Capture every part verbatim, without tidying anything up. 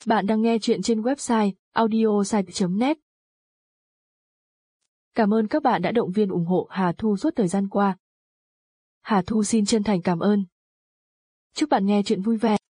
Bạn đang nghe chuyện trên website audiosite chấm net. Cảm ơn các bạn đã động viên ủng hộ Hà Thu suốt thời gian qua. Hà Thu xin chân thành cảm ơn. Chúc bạn nghe chuyện vui vẻ.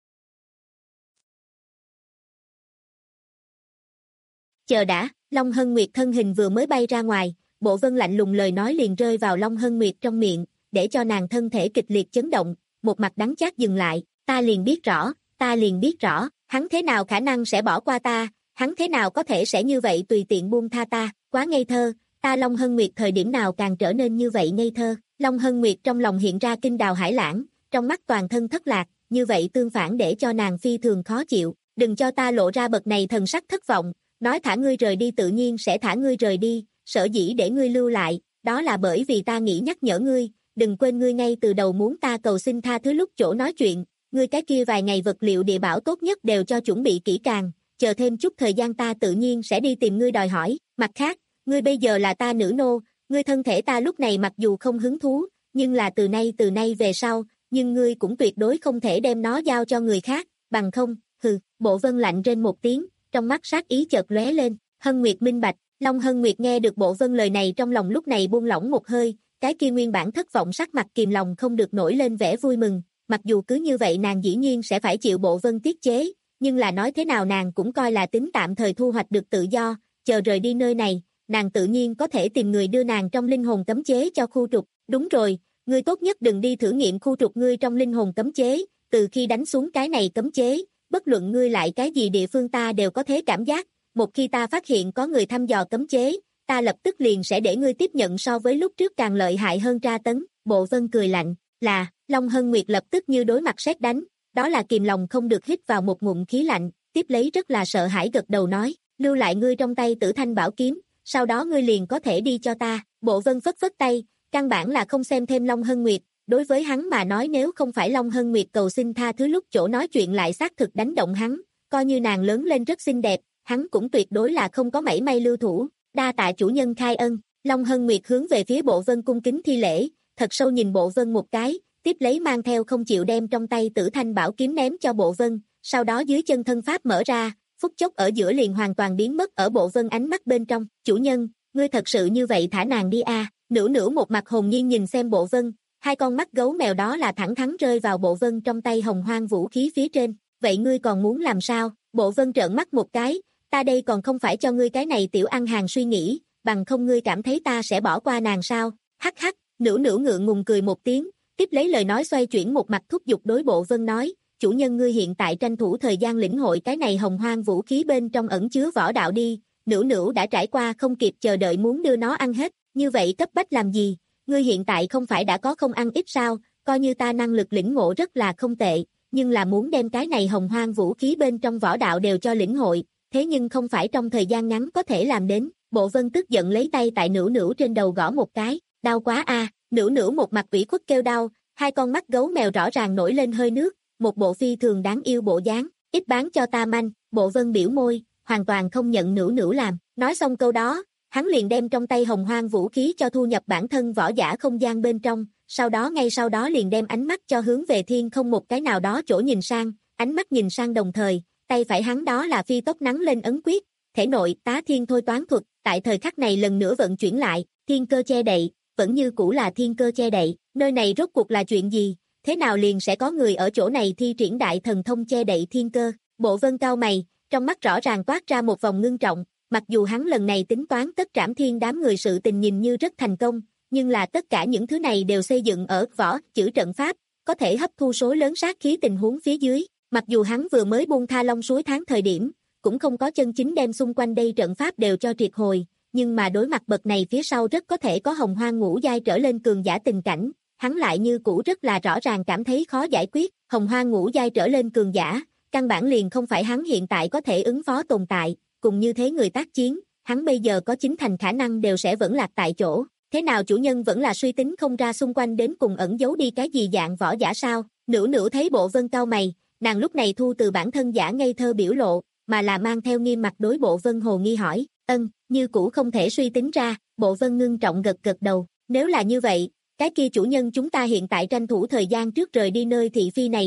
Chờ đã, Long Hân Nguyệt thân hình vừa mới bay ra ngoài, Bộ Vân lạnh lùng lời nói liền rơi vào Long Hân Nguyệt trong miệng, để cho nàng thân thể kịch liệt chấn động, một mặt đắng chát dừng lại, ta liền biết rõ, ta liền biết rõ, hắn thế nào khả năng sẽ bỏ qua ta, hắn thế nào có thể sẽ như vậy tùy tiện buông tha ta, quá ngây thơ, ta Long Hân Nguyệt thời điểm nào càng trở nên như vậy ngây thơ, Long Hân Nguyệt trong lòng hiện ra kinh đào hải lãng, trong mắt toàn thân thất lạc, như vậy tương phản để cho nàng phi thường khó chịu, đừng cho ta lộ ra bậc này thần sắc thất vọng, nói thả ngươi rời đi tự nhiên sẽ thả ngươi rời đi, sở dĩ để ngươi lưu lại, đó là bởi vì ta nghĩ nhắc nhở ngươi, đừng quên ngươi ngay từ đầu muốn ta cầu xin tha thứ lúc chỗ nói chuyện, ngươi cái kia vài ngày vật liệu địa bảo tốt nhất đều cho chuẩn bị kỹ càng, chờ thêm chút thời gian ta tự nhiên sẽ đi tìm ngươi đòi hỏi, mặt khác, ngươi bây giờ là ta nữ nô, ngươi thân thể ta lúc này mặc dù không hứng thú, nhưng là từ nay từ nay về sau, nhưng ngươi cũng tuyệt đối không thể đem nó giao cho người khác, bằng không, hừ, Bộ Vân lạnh rên một tiếng, trong mắt sát ý chợt lóe lên, Hân Nguyệt minh bạch, Long Hân Nguyệt nghe được Bộ Vân lời này trong lòng lúc này buông lỏng một hơi, cái kia nguyên bản thất vọng sắc mặt kìm lòng không được nổi lên vẻ vui mừng, mặc dù cứ như vậy nàng dĩ nhiên sẽ phải chịu Bộ Vân tiết chế, nhưng là nói thế nào nàng cũng coi là tính tạm thời thu hoạch được tự do, chờ rời đi nơi này, nàng tự nhiên có thể tìm người đưa nàng trong linh hồn cấm chế cho khu trục, đúng rồi, ngươi tốt nhất đừng đi thử nghiệm khu trục ngươi trong linh hồn cấm chế, từ khi đánh xuống cái này cấm chế, bất luận ngươi lại cái gì địa phương ta đều có thể cảm giác, một khi ta phát hiện có người thăm dò cấm chế, ta lập tức liền sẽ để ngươi tiếp nhận so với lúc trước càng lợi hại hơn tra tấn, Bộ Vân cười lạnh, là, Long Hân Nguyệt lập tức như đối mặt sét đánh, đó là kìm lòng không được hít vào một ngụm khí lạnh, tiếp lấy rất là sợ hãi gật đầu nói, lưu lại ngươi trong tay Tử Thanh Bảo Kiếm, sau đó ngươi liền có thể đi cho ta, Bộ Vân phất phất tay, căn bản là không xem thêm Long Hân Nguyệt, đối với hắn mà nói nếu không phải Long Hân Nguyệt cầu xin tha thứ lúc chỗ nói chuyện lại xác thực đánh động hắn, coi như nàng lớn lên rất xinh đẹp, hắn cũng tuyệt đối là không có mảy may lưu thủ, đa tạ chủ nhân khai ân, Long Hân Nguyệt hướng về phía Bộ Vân cung kính thi lễ, thật sâu nhìn Bộ Vân một cái, tiếp lấy mang theo không chịu đem trong tay Tử Thanh Bảo Kiếm ném cho Bộ Vân, sau đó dưới chân thân pháp mở ra, phút chốc ở giữa liền hoàn toàn biến mất ở Bộ Vân ánh mắt bên trong, chủ nhân, ngươi thật sự như vậy thả nàng đi a, Nữu Nữu một mặt hồn nhiên nhìn xem Bộ Vân, hai con mắt gấu mèo đó là thẳng thắn rơi vào Bộ Vân trong tay hồng hoang vũ khí phía trên, vậy ngươi còn muốn làm sao, Bộ Vân trợn mắt một cái, ta đây còn không phải cho ngươi cái này tiểu ăn hàng suy nghĩ, bằng không ngươi cảm thấy ta sẽ bỏ qua nàng sao, hắc hắc, Nữu Nữu ngượng ngùng cười một tiếng, tiếp lấy lời nói xoay chuyển một mặt thúc giục đối Bộ Vân nói, chủ nhân ngươi hiện tại tranh thủ thời gian lĩnh hội cái này hồng hoang vũ khí bên trong ẩn chứa võ đạo đi, Nữu Nữu đã trải qua không kịp chờ đợi muốn đưa nó ăn hết, như vậy cấp bách làm gì, ngươi hiện tại không phải đã có không ăn ít sao, coi như ta năng lực lĩnh ngộ rất là không tệ, nhưng là muốn đem cái này hồng hoang vũ khí bên trong võ đạo đều cho lĩnh hội, thế nhưng không phải trong thời gian ngắn có thể làm đến, Bộ Vân tức giận lấy tay tại Nữu Nữu trên đầu gõ một cái, đau quá a, Nữu Nữu một mặt ủy khuất kêu đau, hai con mắt gấu mèo rõ ràng nổi lên hơi nước, một bộ phi thường đáng yêu bộ dáng, ít bán cho ta manh, Bộ Vân biểu môi, hoàn toàn không nhận Nữu Nữu làm, nói xong câu đó, hắn liền đem trong tay hồng hoang vũ khí cho thu nhập bản thân võ giả không gian bên trong, sau đó ngay sau đó liền đem ánh mắt cho hướng về thiên không một cái nào đó chỗ nhìn sang, ánh mắt nhìn sang đồng thời, tay phải hắn đó là phi tốc nắng lên ấn quyết, thể nội tá thiên thôi toán thuật, tại thời khắc này lần nữa vận chuyển lại, thiên cơ che đậy, vẫn như cũ là thiên cơ che đậy, nơi này rốt cuộc là chuyện gì, thế nào liền sẽ có người ở chỗ này thi triển đại thần thông che đậy thiên cơ, Bộ Vân cao mày, trong mắt rõ ràng toát ra một vòng ngưng trọng, mặc dù hắn lần này tính toán tất trảm thiên đám người sự tình nhìn như rất thành công, nhưng là tất cả những thứ này đều xây dựng ở võ chữ trận pháp, có thể hấp thu số lớn sát khí tình huống phía dưới, mặc dù hắn vừa mới buông tha Long Suối tháng thời điểm, cũng không có chân chính đem xung quanh đây trận pháp đều cho triệt hồi, nhưng mà đối mặt bậc này phía sau rất có thể có hồng hoang ngũ giai trở lên cường giả tình cảnh, hắn lại như cũ rất là rõ ràng cảm thấy khó giải quyết, hồng hoang ngũ giai trở lên cường giả, căn bản liền không phải hắn hiện tại có thể ứng phó tồn tại, cùng như thế người tác chiến, hắn bây giờ có chính thành khả năng đều sẽ vẫn lạc tại chỗ, thế nào chủ nhân vẫn là suy tính không ra xung quanh đến cùng ẩn giấu đi cái gì dạng võ giả sao, Nữu Nữu thấy Bộ Vân cao mày, nàng lúc này thu từ bản thân giả ngây thơ biểu lộ, mà là mang theo nghiêm mặt đối Bộ Vân hồ nghi hỏi, ân, như cũ không thể suy tính ra, Bộ Vân ngưng trọng gật gật đầu, nếu là như vậy, cái kia chủ nhân chúng ta hiện tại tranh thủ thời gian trước rời đi nơi thị phi này đi,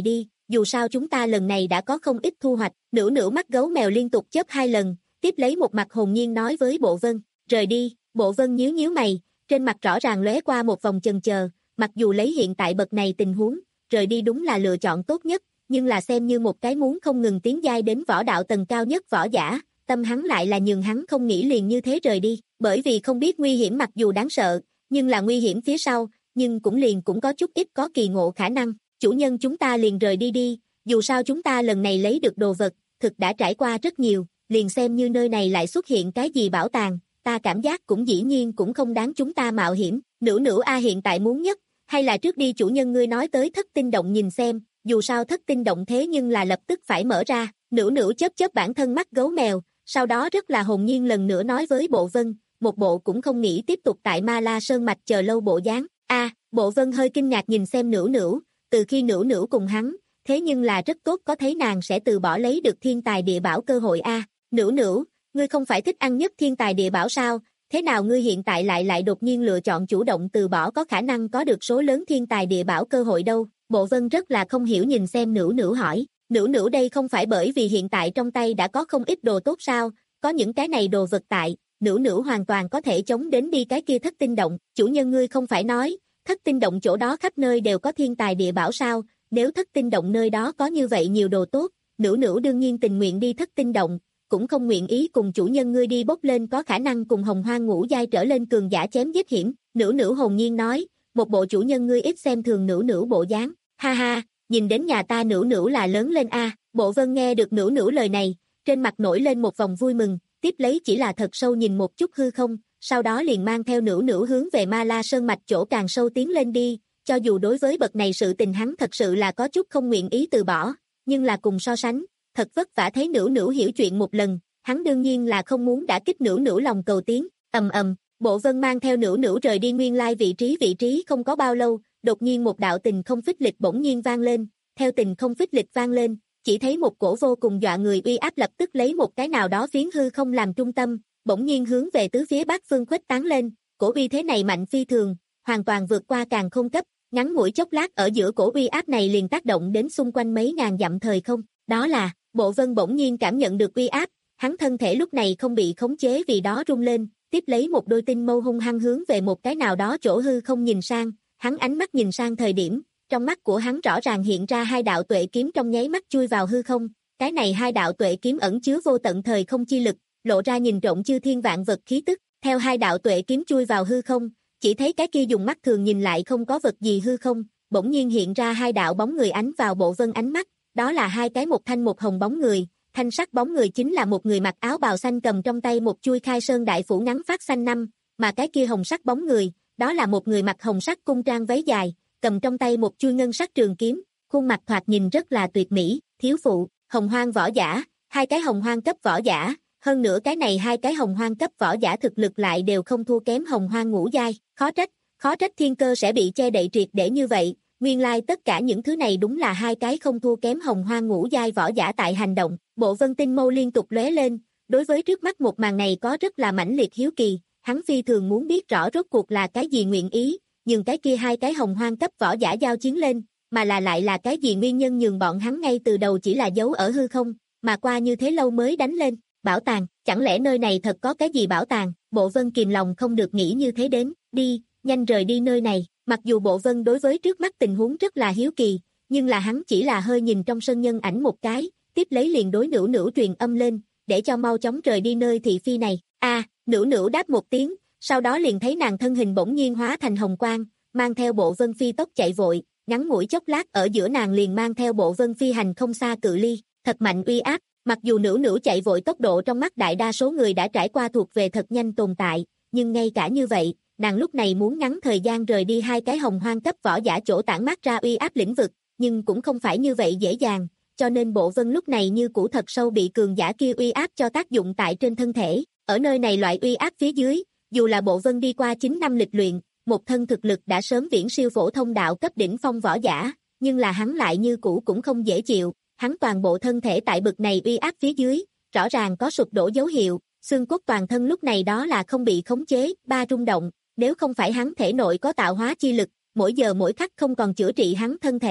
dù sao chúng ta lần này đã có không ít thu hoạch. Nữu nữu mắt gấu mèo liên tục chớp hai lần, tiếp lấy một mặt hồn nhiên nói với Bộ Vân, rời đi. Bộ Vân nhíu nhíu mày, trên mặt rõ ràng lóe qua một vòng chần chờ, mặc dù lấy hiện tại bậc này tình huống, rời đi đúng là lựa chọn tốt nhất, nhưng là xem như một cái muốn không ngừng tiến giai đến võ đạo tầng cao nhất võ giả, tâm hắn lại là nhường hắn không nghĩ liền như thế rời đi, bởi vì không biết nguy hiểm mặc dù đáng sợ, nhưng là nguy hiểm phía sau, nhưng cũng liền cũng có chút ít có kỳ ngộ khả năng, chủ nhân chúng ta liền rời đi đi, dù sao chúng ta lần này lấy được đồ vật, thực đã trải qua rất nhiều, liền xem như nơi này lại xuất hiện cái gì bảo tàng, ta cảm giác cũng dĩ nhiên cũng không đáng chúng ta mạo hiểm. Nữu nữu a hiện tại muốn nhất, hay là trước đi chủ nhân ngươi nói tới thất tinh động nhìn xem, dù sao thất tinh động thế nhưng là lập tức phải mở ra. Nữu nữu chớp chớp bản thân mắt gấu mèo, sau đó rất là hồn nhiên lần nữa nói với Bộ Vân, một bộ cũng không nghĩ tiếp tục tại Ma La Sơn Mạch chờ lâu bộ dáng. A, Bộ Vân hơi kinh ngạc nhìn xem Nữu nữu, từ khi Nữu nữu cùng hắn, thế nhưng là rất tốt có thấy nàng sẽ từ bỏ lấy được thiên tài địa bảo cơ hội a. Nữu nữu, ngươi không phải thích ăn nhất thiên tài địa bảo sao, thế nào ngươi hiện tại lại lại đột nhiên lựa chọn chủ động từ bỏ có khả năng có được số lớn thiên tài địa bảo cơ hội đâu? Bộ Vân rất là không hiểu nhìn xem Nữu nữu hỏi, Nữu nữu đây không phải bởi vì hiện tại trong tay đã có không ít đồ tốt sao, có những cái này đồ vật tại, Nữu nữu hoàn toàn có thể chống đến đi cái kia thất tinh động, chủ nhân ngươi không phải nói, thất tinh động chỗ đó khắp nơi đều có thiên tài địa bảo sao, nếu thất tinh động nơi đó có như vậy nhiều đồ tốt, Nữu nữu đương nhiên tình nguyện đi thất tinh động, cũng không nguyện ý cùng chủ nhân ngươi đi bốc lên có khả năng cùng hồng hoang ngũ giai trở lên cường giả chém giết hiểm. Nữu nữu hồn nhiên nói, một bộ chủ nhân ngươi ít xem thường Nữu nữu bộ dáng, ha ha, nhìn đến nhà ta Nữu nữu là lớn lên a. Bộ Vân nghe được Nữu nữu lời này, trên mặt nổi lên một vòng vui mừng, tiếp lấy chỉ là thật sâu nhìn một chút hư không, sau đó liền mang theo Nữu nữu hướng về Ma La Sơn Mạch chỗ càng sâu tiến lên đi, cho dù đối với bậc này sự tình hắn thật sự là có chút không nguyện ý từ bỏ, nhưng là cùng so sánh, thật vất vả thấy Nữu nữu hiểu chuyện một lần, hắn đương nhiên là không muốn đả kích Nữu nữu lòng cầu tiến. Ầm ầm, Bộ Vân mang theo Nữu nữu rời đi nguyên lai vị trí vị trí không có bao lâu, đột nhiên một đạo tình không phích lịch bỗng nhiên vang lên, theo tình không phích lịch vang lên, chỉ thấy một cổ vô cùng dọa người uy áp lập tức lấy một cái nào đó phiến hư không làm trung tâm, bỗng nhiên hướng về tứ phía bát phương khuếch tán lên, cổ uy thế này mạnh phi thường, hoàn toàn vượt qua càn khôn cấp, ngắn ngủi chốc lát ở giữa cổ uy áp này liền tác động đến xung quanh mấy ngàn dặm thời không, đó là, Bộ Vân bỗng nhiên cảm nhận được uy áp, hắn thân thể lúc này không bị khống chế vì đó rung lên, tiếp lấy một đôi tinh mâu hung hăng hướng về một cái nào đó chỗ hư không nhìn sang, hắn ánh mắt nhìn sang thời điểm, trong mắt của hắn rõ ràng hiện ra hai đạo tuệ kiếm trong nháy mắt chui vào hư không, cái này hai đạo tuệ kiếm ẩn chứa vô tận thời không chi lực, lộ ra nhìn trộm chư thiên vạn vật khí tức, theo hai đạo tuệ kiếm chui vào hư không, chỉ thấy cái kia dùng mắt thường nhìn lại không có vật gì hư không, bỗng nhiên hiện ra hai đạo bóng người ánh vào Bộ Vân ánh mắt, đó là hai cái một thanh một hồng bóng người, thanh sắc bóng người chính là một người mặc áo bào xanh cầm trong tay một chuôi khai sơn đại phủ ngắn phát xanh năm, mà cái kia hồng sắc bóng người, đó là một người mặc hồng sắc cung trang váy dài, cầm trong tay một chuôi ngân sắc trường kiếm, khuôn mặt thoạt nhìn rất là tuyệt mỹ, thiếu phụ, hồng hoang võ giả, hai cái hồng hoang cấp võ giả, hơn nữa cái này hai cái hồng hoang cấp võ giả thực lực lại đều không thua kém hồng hoang ngũ giai, khó trách, khó trách thiên cơ sẽ bị che đậy triệt để như vậy, nguyên lai tất cả những thứ này đúng là hai cái không thua kém hồng hoang ngũ giai võ giả tại hành động. Bộ Vân tinh mâu liên tục lóe lên, đối với trước mắt một màn này có rất là mãnh liệt hiếu kỳ, hắn phi thường muốn biết rõ rốt cuộc là cái gì nguyện ý, nhưng cái kia hai cái hồng hoang cấp võ giả giao chiến lên, mà là lại là cái gì nguyên nhân nhường bọn hắn ngay từ đầu chỉ là giấu ở hư không, mà qua như thế lâu mới đánh lên. Bảo tàng, chẳng lẽ nơi này thật có cái gì bảo tàng? Bộ Vân kìm lòng không được nghĩ như thế đến, đi, nhanh rời đi nơi này. Mặc dù Bộ Vân đối với trước mắt tình huống rất là hiếu kỳ, nhưng là hắn chỉ là hơi nhìn trong sân nhân ảnh một cái, tiếp lấy liền đối Nữu nữu truyền âm lên, để cho mau chóng rời đi nơi thị phi này. A, à, Nữu nữu đáp một tiếng, sau đó liền thấy nàng thân hình bỗng nhiên hóa thành hồng quang, mang theo Bộ Vân phi tốc chạy vội, ngắn ngủi chốc lát ở giữa nàng liền mang theo Bộ Vân phi hành không xa cự ly, thật mạnh uy áp. Mặc dù Nữu nữu chạy vội tốc độ trong mắt đại đa số người đã trải qua thuộc về thật nhanh tồn tại, nhưng ngay cả như vậy, nàng lúc này muốn ngắn thời gian rời đi hai cái hồng hoang cấp võ giả chỗ tản mát ra uy áp lĩnh vực, nhưng cũng không phải như vậy dễ dàng, cho nên Bộ Vân lúc này như cũ thật sâu bị cường giả kia uy áp cho tác dụng tại trên thân thể. Ở nơi này loại uy áp phía dưới, dù là Bộ Vân đi qua chín năm lịch luyện, một thân thực lực đã sớm viễn siêu phổ thông đạo cấp đỉnh phong võ giả, nhưng là hắn lại như cũ cũng không dễ chịu, hắn toàn bộ thân thể tại bực này uy áp phía dưới, rõ ràng có sụp đổ dấu hiệu, xương cốt toàn thân lúc này đó là không bị khống chế, ba rung động, nếu không phải hắn thể nội có tạo hóa chi lực, mỗi giờ mỗi khắc không còn chữa trị hắn thân thể,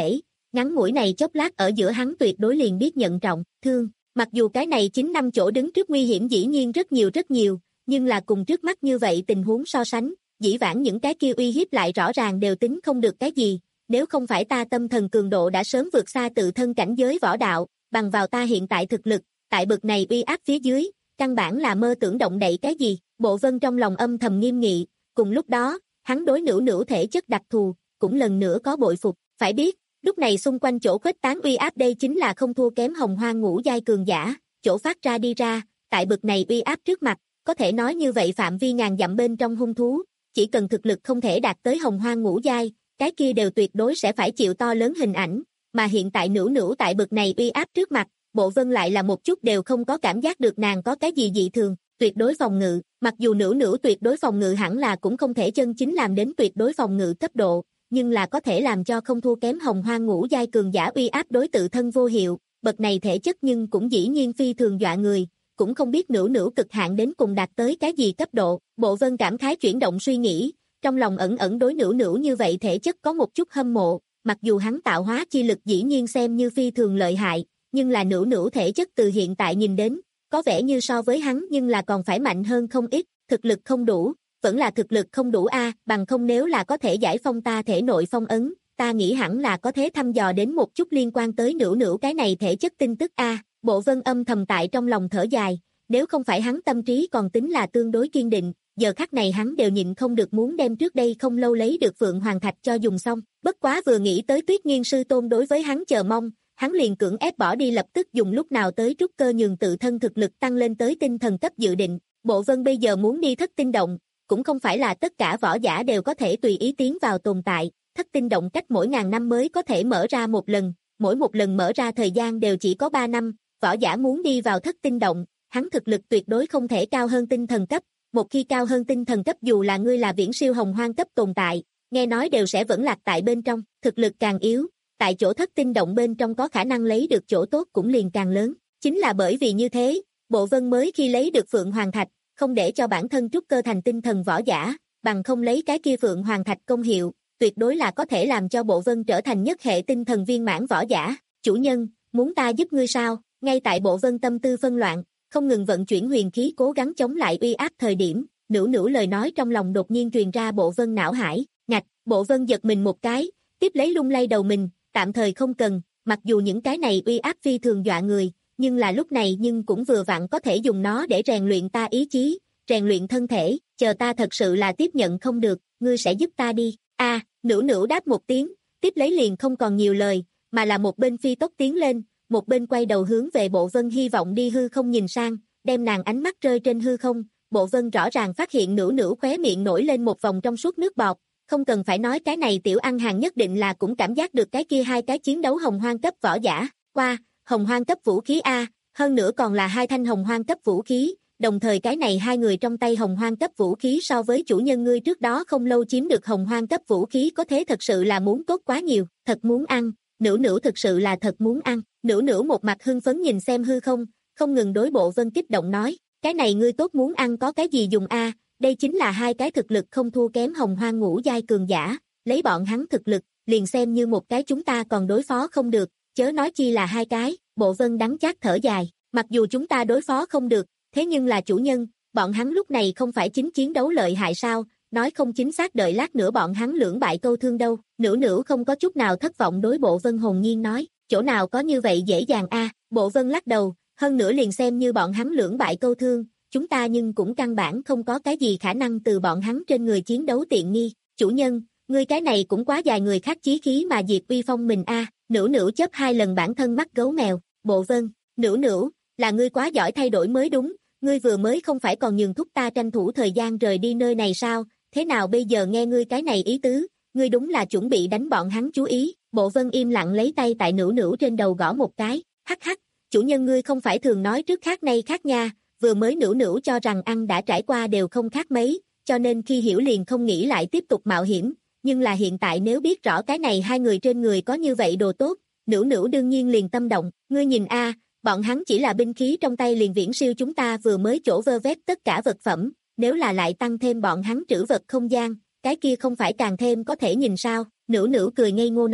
ngắn ngủi này chốc lát ở giữa hắn tuyệt đối liền biết nhận trọng, thương, mặc dù cái này chín năm chỗ đứng trước nguy hiểm dĩ nhiên rất nhiều rất nhiều, nhưng là cùng trước mắt như vậy tình huống so sánh, dĩ vãng những cái kia uy hiếp lại rõ ràng đều tính không được cái gì, nếu không phải ta tâm thần cường độ đã sớm vượt xa tự thân cảnh giới võ đạo, bằng vào ta hiện tại thực lực, tại bực này uy áp phía dưới, căn bản là mơ tưởng động đậy cái gì, Bộ Vân trong lòng âm thầm nghiêm nghị, cùng lúc đó, hắn đối nữ nữ thể chất đặc thù, cũng lần nữa có bội phục, phải biết, lúc này xung quanh chỗ khuếch tán uy áp đây chính là không thua kém hồng hoang ngũ giai cường giả, chỗ phát ra đi ra, tại bực này uy áp trước mặt, có thể nói như vậy phạm vi ngàn dặm bên trong hung thú, chỉ cần thực lực không thể đạt tới hồng hoang ngũ giai, cái kia đều tuyệt đối sẽ phải chịu to lớn hình ảnh, mà hiện tại nữ nữ tại bực này uy áp trước mặt, Bộ Vân lại là một chút đều không có cảm giác được nàng có cái gì dị thường, tuyệt đối phòng ngự, mặc dù nữ nữ tuyệt đối phòng ngự hẳn là cũng không thể chân chính làm đến tuyệt đối phòng ngự cấp độ, nhưng là có thể làm cho không thua kém hồng hoang ngũ giai cường giả uy áp đối tự thân vô hiệu, bậc này thể chất nhưng cũng dĩ nhiên phi thường dọa người, cũng không biết nữ nữ cực hạn đến cùng đạt tới cái gì cấp độ, Bộ Vân cảm khái chuyển động suy nghĩ, trong lòng ẩn ẩn đối nữ nữ như vậy thể chất có một chút hâm mộ, mặc dù hắn tạo hóa chi lực dĩ nhiên xem như phi thường lợi hại, nhưng là nữ nữ thể chất từ hiện tại nhìn đến, có vẻ như so với hắn nhưng là còn phải mạnh hơn không ít, thực lực không đủ, vẫn là thực lực không đủ a, bằng không nếu là có thể giải phong ta thể nội phong ấn, ta nghĩ hẳn là có thể thăm dò đến một chút liên quan tới nữ nữ cái này thể chất tin tức a. Bộ Vân âm thầm tại trong lòng thở dài, nếu không phải hắn tâm trí còn tính là tương đối kiên định, giờ khắc này hắn đều nhịn không được muốn đem trước đây không lâu lấy được Phượng Hoàng Thạch cho dùng xong, bất quá vừa nghĩ tới Tuyết Nghiên sư tôn đối với hắn chờ mong, hắn liền cưỡng ép bỏ đi lập tức dùng lúc nào tới trúc cơ nhường tự thân thực lực tăng lên tới tinh thần cấp dự định. Bộ Vân bây giờ muốn đi thất tinh động, cũng không phải là tất cả võ giả đều có thể tùy ý tiến vào tồn tại, thất tinh động cách mỗi ngàn năm mới có thể mở ra một lần, mỗi một lần mở ra thời gian đều chỉ có ba năm, võ giả muốn đi vào thất tinh động, hắn thực lực tuyệt đối không thể cao hơn tinh thần cấp, một khi cao hơn tinh thần cấp dù là ngươi là viễn siêu hồng hoang cấp tồn tại, nghe nói đều sẽ vẫn lạc tại bên trong, thực lực càng yếu, tại chỗ thất tinh động bên trong có khả năng lấy được chỗ tốt cũng liền càng lớn, chính là bởi vì như thế, Bộ Vân mới khi lấy được Phượng Hoàng Thạch, không để cho bản thân trúc cơ thành tinh thần võ giả, bằng không lấy cái kia Phượng Hoàng Thạch công hiệu, tuyệt đối là có thể làm cho Bộ Vân trở thành nhất hệ tinh thần viên mãn võ giả, chủ nhân, muốn ta giúp ngươi sao, ngay tại Bộ Vân tâm tư phân loạn, không ngừng vận chuyển huyền khí cố gắng chống lại uy áp thời điểm, nữu nữu lời nói trong lòng đột nhiên truyền ra Bộ Vân não hải, ngạch, Bộ Vân giật mình một cái, tiếp lấy lung lay đầu mình, tạm thời không cần, mặc dù những cái này uy áp phi thường dọa người, nhưng là lúc này nhưng cũng vừa vặn có thể dùng nó để rèn luyện ta ý chí, rèn luyện thân thể, chờ ta thật sự là tiếp nhận không được, ngươi sẽ giúp ta đi, a à, nữu nữu đáp một tiếng, tiếp lấy liền không còn nhiều lời, mà là một bên phi tốc tiến lên, một bên quay đầu hướng về Bộ Vân hy vọng đi hư không nhìn sang, đem nàng ánh mắt rơi trên hư không, Bộ Vân rõ ràng phát hiện nữu nữu khóe miệng nổi lên một vòng trong suốt nước bọt, không cần phải nói cái này tiểu ăn hàng nhất định là cũng cảm giác được cái kia hai cái chiến đấu hồng hoang cấp võ giả, qua, hồng hoang cấp vũ khí A, hơn nữa còn là hai thanh hồng hoang cấp vũ khí, đồng thời cái này hai người trong tay hồng hoang cấp vũ khí so với chủ nhân ngươi trước đó không lâu chiếm được hồng hoang cấp vũ khí có thế thật sự là muốn tốt quá nhiều, thật muốn ăn, nữu nữu thực sự là thật muốn ăn, nữu nữu một mặt hưng phấn nhìn xem hư không, không ngừng đối Bộ Vân kích động nói, cái này ngươi tốt muốn ăn có cái gì dùng a? Đây chính là hai cái thực lực không thua kém hồng hoang ngũ giai cường giả, lấy bọn hắn thực lực, liền xem như một cái chúng ta còn đối phó không được, chớ nói chi là hai cái, Bộ Vân đắng chát thở dài, mặc dù chúng ta đối phó không được, thế nhưng là chủ nhân, bọn hắn lúc này không phải chính chiến đấu lợi hại sao, nói không chính xác đợi lát nữa bọn hắn lưỡng bại câu thương đâu, nữu nữu không có chút nào thất vọng đối Bộ Vân hồn nhiên nói, chỗ nào có như vậy dễ dàng a? Bộ Vân lắc đầu, hơn nữa liền xem như bọn hắn lưỡng bại câu thương, chúng ta nhưng cũng căn bản không có cái gì khả năng từ bọn hắn trên người chiến đấu tiện nghi, chủ nhân, ngươi cái này cũng quá dài người khác chí khí mà diệt uy phong mình a. Nữu nữu chớp hai lần bản thân mắt gấu mèo, Bộ Vân, nữu nữu, là ngươi quá giỏi thay đổi mới đúng, ngươi vừa mới không phải còn nhường thúc ta tranh thủ thời gian rời đi nơi này sao, thế nào bây giờ nghe ngươi cái này ý tứ, ngươi đúng là chuẩn bị đánh bọn hắn chú ý, Bộ Vân im lặng lấy tay tại nữu nữu trên đầu gõ một cái, hắc hắc, chủ nhân ngươi không phải thường nói trước khác nay khác nha, vừa mới nữu nữu cho rằng ăn đã trải qua đều không khác mấy, cho nên khi hiểu liền không nghĩ lại tiếp tục mạo hiểm, nhưng là hiện tại nếu biết rõ cái này hai người trên người có như vậy đồ tốt, nữu nữu đương nhiên liền tâm động, ngươi nhìn a, bọn hắn chỉ là binh khí trong tay liền viễn siêu chúng ta vừa mới chỗ vơ vét tất cả vật phẩm, nếu là lại tăng thêm bọn hắn trữ vật không gian, cái kia không phải càng thêm có thể nhìn sao, nữu nữu cười ngây ngô nói,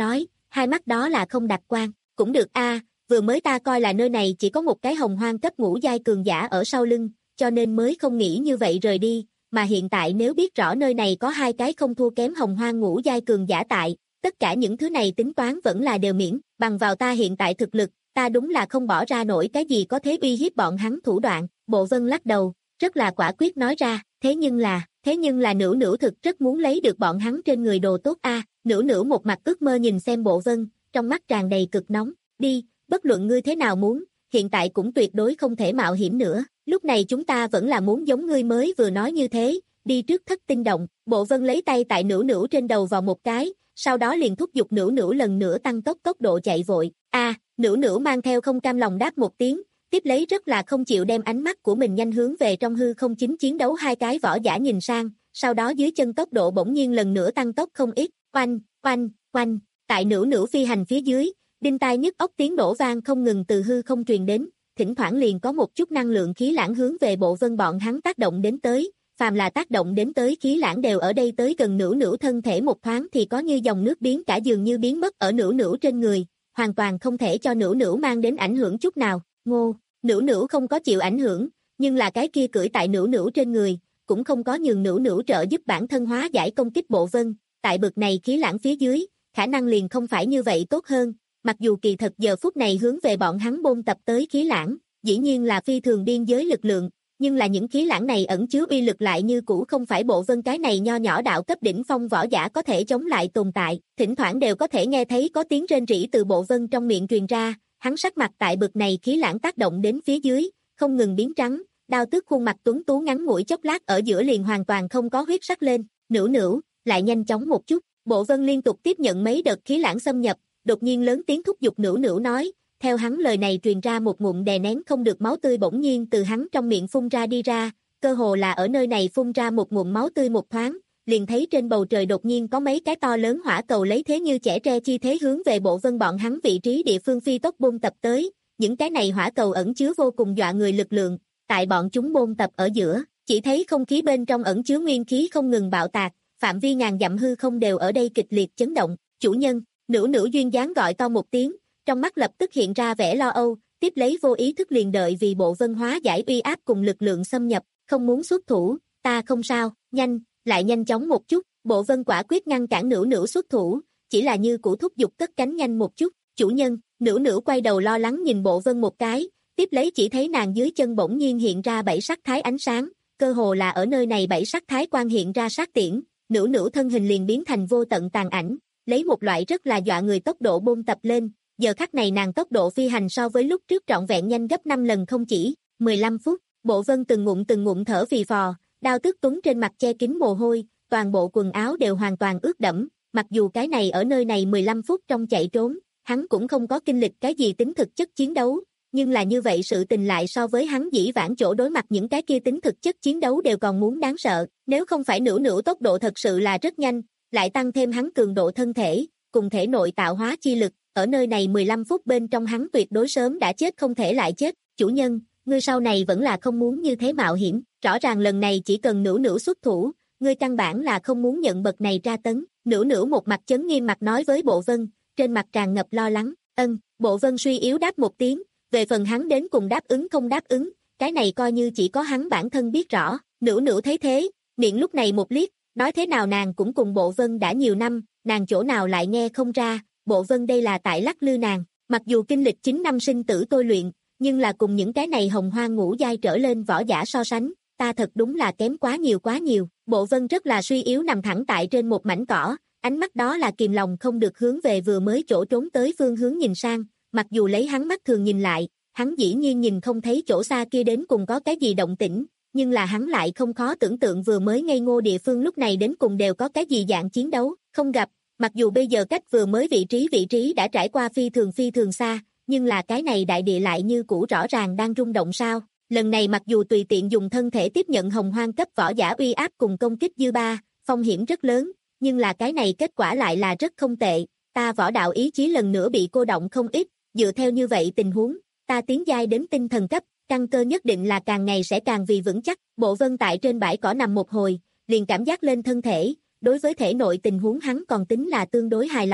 hai mắt đó là không đặc quan. Cũng được a, vừa mới ta coi là nơi này chỉ có một cái hồng hoang cấp ngũ giai cường giả ở sau lưng, cho nên mới không nghĩ như vậy rời đi, mà hiện tại nếu biết rõ nơi này có hai cái không thua kém hồng hoang ngũ giai cường giả tại, tất cả những thứ này tính toán vẫn là đều miễn, bằng vào ta hiện tại thực lực, ta đúng là không bỏ ra nổi cái gì có thể uy hiếp bọn hắn thủ đoạn. Bộ Vân lắc đầu, rất là quả quyết nói ra, thế nhưng là, thế nhưng là Nữu Nữu thực rất muốn lấy được bọn hắn trên người đồ tốt a. Nữu Nữu một mặt ước mơ nhìn xem Bộ Vân, trong mắt tràn đầy cực nóng, đi, bất luận ngươi thế nào muốn, hiện tại cũng tuyệt đối không thể mạo hiểm nữa, lúc này chúng ta vẫn là muốn giống ngươi mới vừa nói như thế, đi trước Thất Tinh Động. Bộ Vân lấy tay tại Nữu Nữu trên đầu vào một cái, sau đó liền thúc giục Nữu Nữu lần nữa tăng tốc tốc độ chạy vội. A, Nữu Nữu mang theo không cam lòng đáp một tiếng, tiếp lấy rất là không chịu đem ánh mắt của mình nhanh hướng về trong hư không chính chiến đấu hai cái võ giả nhìn sang, sau đó dưới chân tốc độ bỗng nhiên lần nữa tăng tốc không ít, oanh, oanh, oanh, tại Nữu Nữu phi hành phía dưới, đinh tai nhức óc tiếng nổ vang không ngừng từ hư không truyền đến, thỉnh thoảng liền có một chút năng lượng khí lãng hướng về Bộ Vân bọn hắn tác động đến tới, phàm là tác động đến tới khí lãng đều ở đây tới gần Nữu Nữu thân thể một thoáng thì có như dòng nước biến cả dường như biến mất ở Nữu Nữu trên người, hoàn toàn không thể cho Nữu Nữu mang đến ảnh hưởng chút nào. Ngô, Nữu Nữu không có chịu ảnh hưởng, nhưng là cái kia cưỡi tại Nữu Nữu trên người, cũng không có nhường Nữu Nữu trợ giúp bản thân hóa giải công kích Bộ Vân, tại bực này khí lãng phía dưới, khả năng liền không phải như vậy tốt hơn, mặc dù kỳ thật giờ phút này hướng về bọn hắn bôn tập tới khí lãng, dĩ nhiên là phi thường biên giới lực lượng, nhưng là những khí lãng này ẩn chứa uy lực lại như cũ không phải Bộ Vân cái này nho nhỏ đạo cấp đỉnh phong võ giả có thể chống lại tồn tại, thỉnh thoảng đều có thể nghe thấy có tiếng rên rỉ từ Bộ Vân trong miệng truyền ra, hắn sắc mặt tại bực này khí lãng tác động đến phía dưới, không ngừng biến trắng, đao tức khuôn mặt tuấn tú ngắn ngủi chốc lát ở giữa liền hoàn toàn không có huyết sắc lên, Nữu Nữu, lại nhanh chóng một chút. Bộ Vân liên tục tiếp nhận mấy đợt khí lãng xâm nhập, đột nhiên lớn tiếng thúc giục Nữu Nữu nói, theo hắn lời này truyền ra một ngụm đè nén không được máu tươi bỗng nhiên từ hắn trong miệng phun ra đi ra, cơ hồ là ở nơi này phun ra một ngụm máu tươi một thoáng, liền thấy trên bầu trời đột nhiên có mấy cái to lớn hỏa cầu lấy thế như chẻ tre chi thế hướng về Bộ Vân bọn hắn vị trí địa phương phi tốc bôn tập tới, những cái này hỏa cầu ẩn chứa vô cùng dọa người lực lượng, tại bọn chúng bôn tập ở giữa, chỉ thấy không khí bên trong ẩn chứa nguyên khí không ngừng bạo tạc, phạm vi ngàn dặm hư không đều ở đây kịch liệt chấn động. Chủ nhân, Nữu Nữu duyên dáng gọi to một tiếng, trong mắt lập tức hiện ra vẻ lo âu, tiếp lấy vô ý thức liền đợi vì Bộ Vân hóa giải uy áp cùng lực lượng xâm nhập, không muốn xuất thủ, ta không sao, nhanh, lại nhanh chóng một chút. Bộ Vân quả quyết ngăn cản Nữu Nữu xuất thủ, chỉ là như cũ thúc giục cất cánh nhanh một chút. Chủ nhân, Nữu Nữu quay đầu lo lắng nhìn Bộ Vân một cái, tiếp lấy chỉ thấy nàng dưới chân bỗng nhiên hiện ra bảy sắc thái ánh sáng, cơ hồ là ở nơi này bảy sắc thái quang hiện ra sát tiễn, Nữu Nữu thân hình liền biến thành vô tận tàn ảnh, lấy một loại rất là dọa người tốc độ bôn tập lên, giờ khắc này nàng tốc độ phi hành so với lúc trước trọn vẹn nhanh gấp năm lần không chỉ, mười lăm phút, Bộ Vân từng ngụm từng ngụm thở phì phò, đao tức tuấn trên mặt che kín mồ hôi, toàn bộ quần áo đều hoàn toàn ướt đẫm, mặc dù cái này ở nơi này mười lăm phút trong chạy trốn, hắn cũng không có kinh lịch cái gì tính thực chất chiến đấu, nhưng là như vậy sự tình lại so với hắn dĩ vãng chỗ đối mặt những cái kia tính thực chất chiến đấu đều còn muốn đáng sợ, nếu không phải Nữu Nữu tốc độ thật sự là rất nhanh, lại tăng thêm hắn cường độ thân thể, cùng thể nội tạo hóa chi lực, ở nơi này mười lăm phút bên trong hắn tuyệt đối sớm đã chết không thể lại chết. Chủ nhân, ngươi sau này vẫn là không muốn như thế mạo hiểm, rõ ràng lần này chỉ cần Nữu Nữu xuất thủ, ngươi căn bản là không muốn nhận bậc này tra tấn. Nữu Nữu một mặt chấn nghiêm mặt nói với Bộ Vân, trên mặt tràn ngập lo lắng. Ân, Bộ Vân suy yếu đáp một tiếng, về phần hắn đến cùng đáp ứng không đáp ứng, cái này coi như chỉ có hắn bản thân biết rõ. Nữu Nữu thấy thế, miệng lúc này một liếc, nói thế nào nàng cũng cùng Bộ Vân đã nhiều năm, nàng chỗ nào lại nghe không ra, Bộ Vân đây là tại lắc lư nàng, mặc dù kinh lịch chín năm sinh tử tôi luyện, nhưng là cùng những cái này hồng hoang ngũ giai trở lên võ giả so sánh, ta thật đúng là kém quá nhiều quá nhiều. Bộ Vân rất là suy yếu nằm thẳng tại trên một mảnh cỏ, ánh mắt đó là kìm lòng không được hướng về vừa mới chỗ trốn tới phương hướng nhìn sang, mặc dù lấy hắn mắt thường nhìn lại, hắn dĩ nhiên nhìn không thấy chỗ xa kia đến cùng có cái gì động tĩnh, nhưng là hắn lại không khó tưởng tượng vừa mới ngây ngô địa phương lúc này đến cùng đều có cái gì dạng chiến đấu, không gặp, mặc dù bây giờ cách vừa mới vị trí vị trí đã trải qua phi thường phi thường xa, nhưng là cái này đại địa lại như cũ rõ ràng đang rung động sao. Lần này mặc dù tùy tiện dùng thân thể tiếp nhận hồng hoang cấp võ giả uy áp cùng công kích dư ba, phong hiểm rất lớn, nhưng là cái này kết quả lại là rất không tệ, ta võ đạo ý chí lần nữa bị cô động không ít, dựa theo như vậy tình huống, ta tiến giai đến tinh thần cấp, căn cơ nhất định là càng ngày sẽ càng vì vững chắc. Bộ Vân tại trên bãi cỏ nằm một hồi, liền cảm giác lên thân thể, đối với thể nội tình huống hắn còn tính là tương đối hài lòng,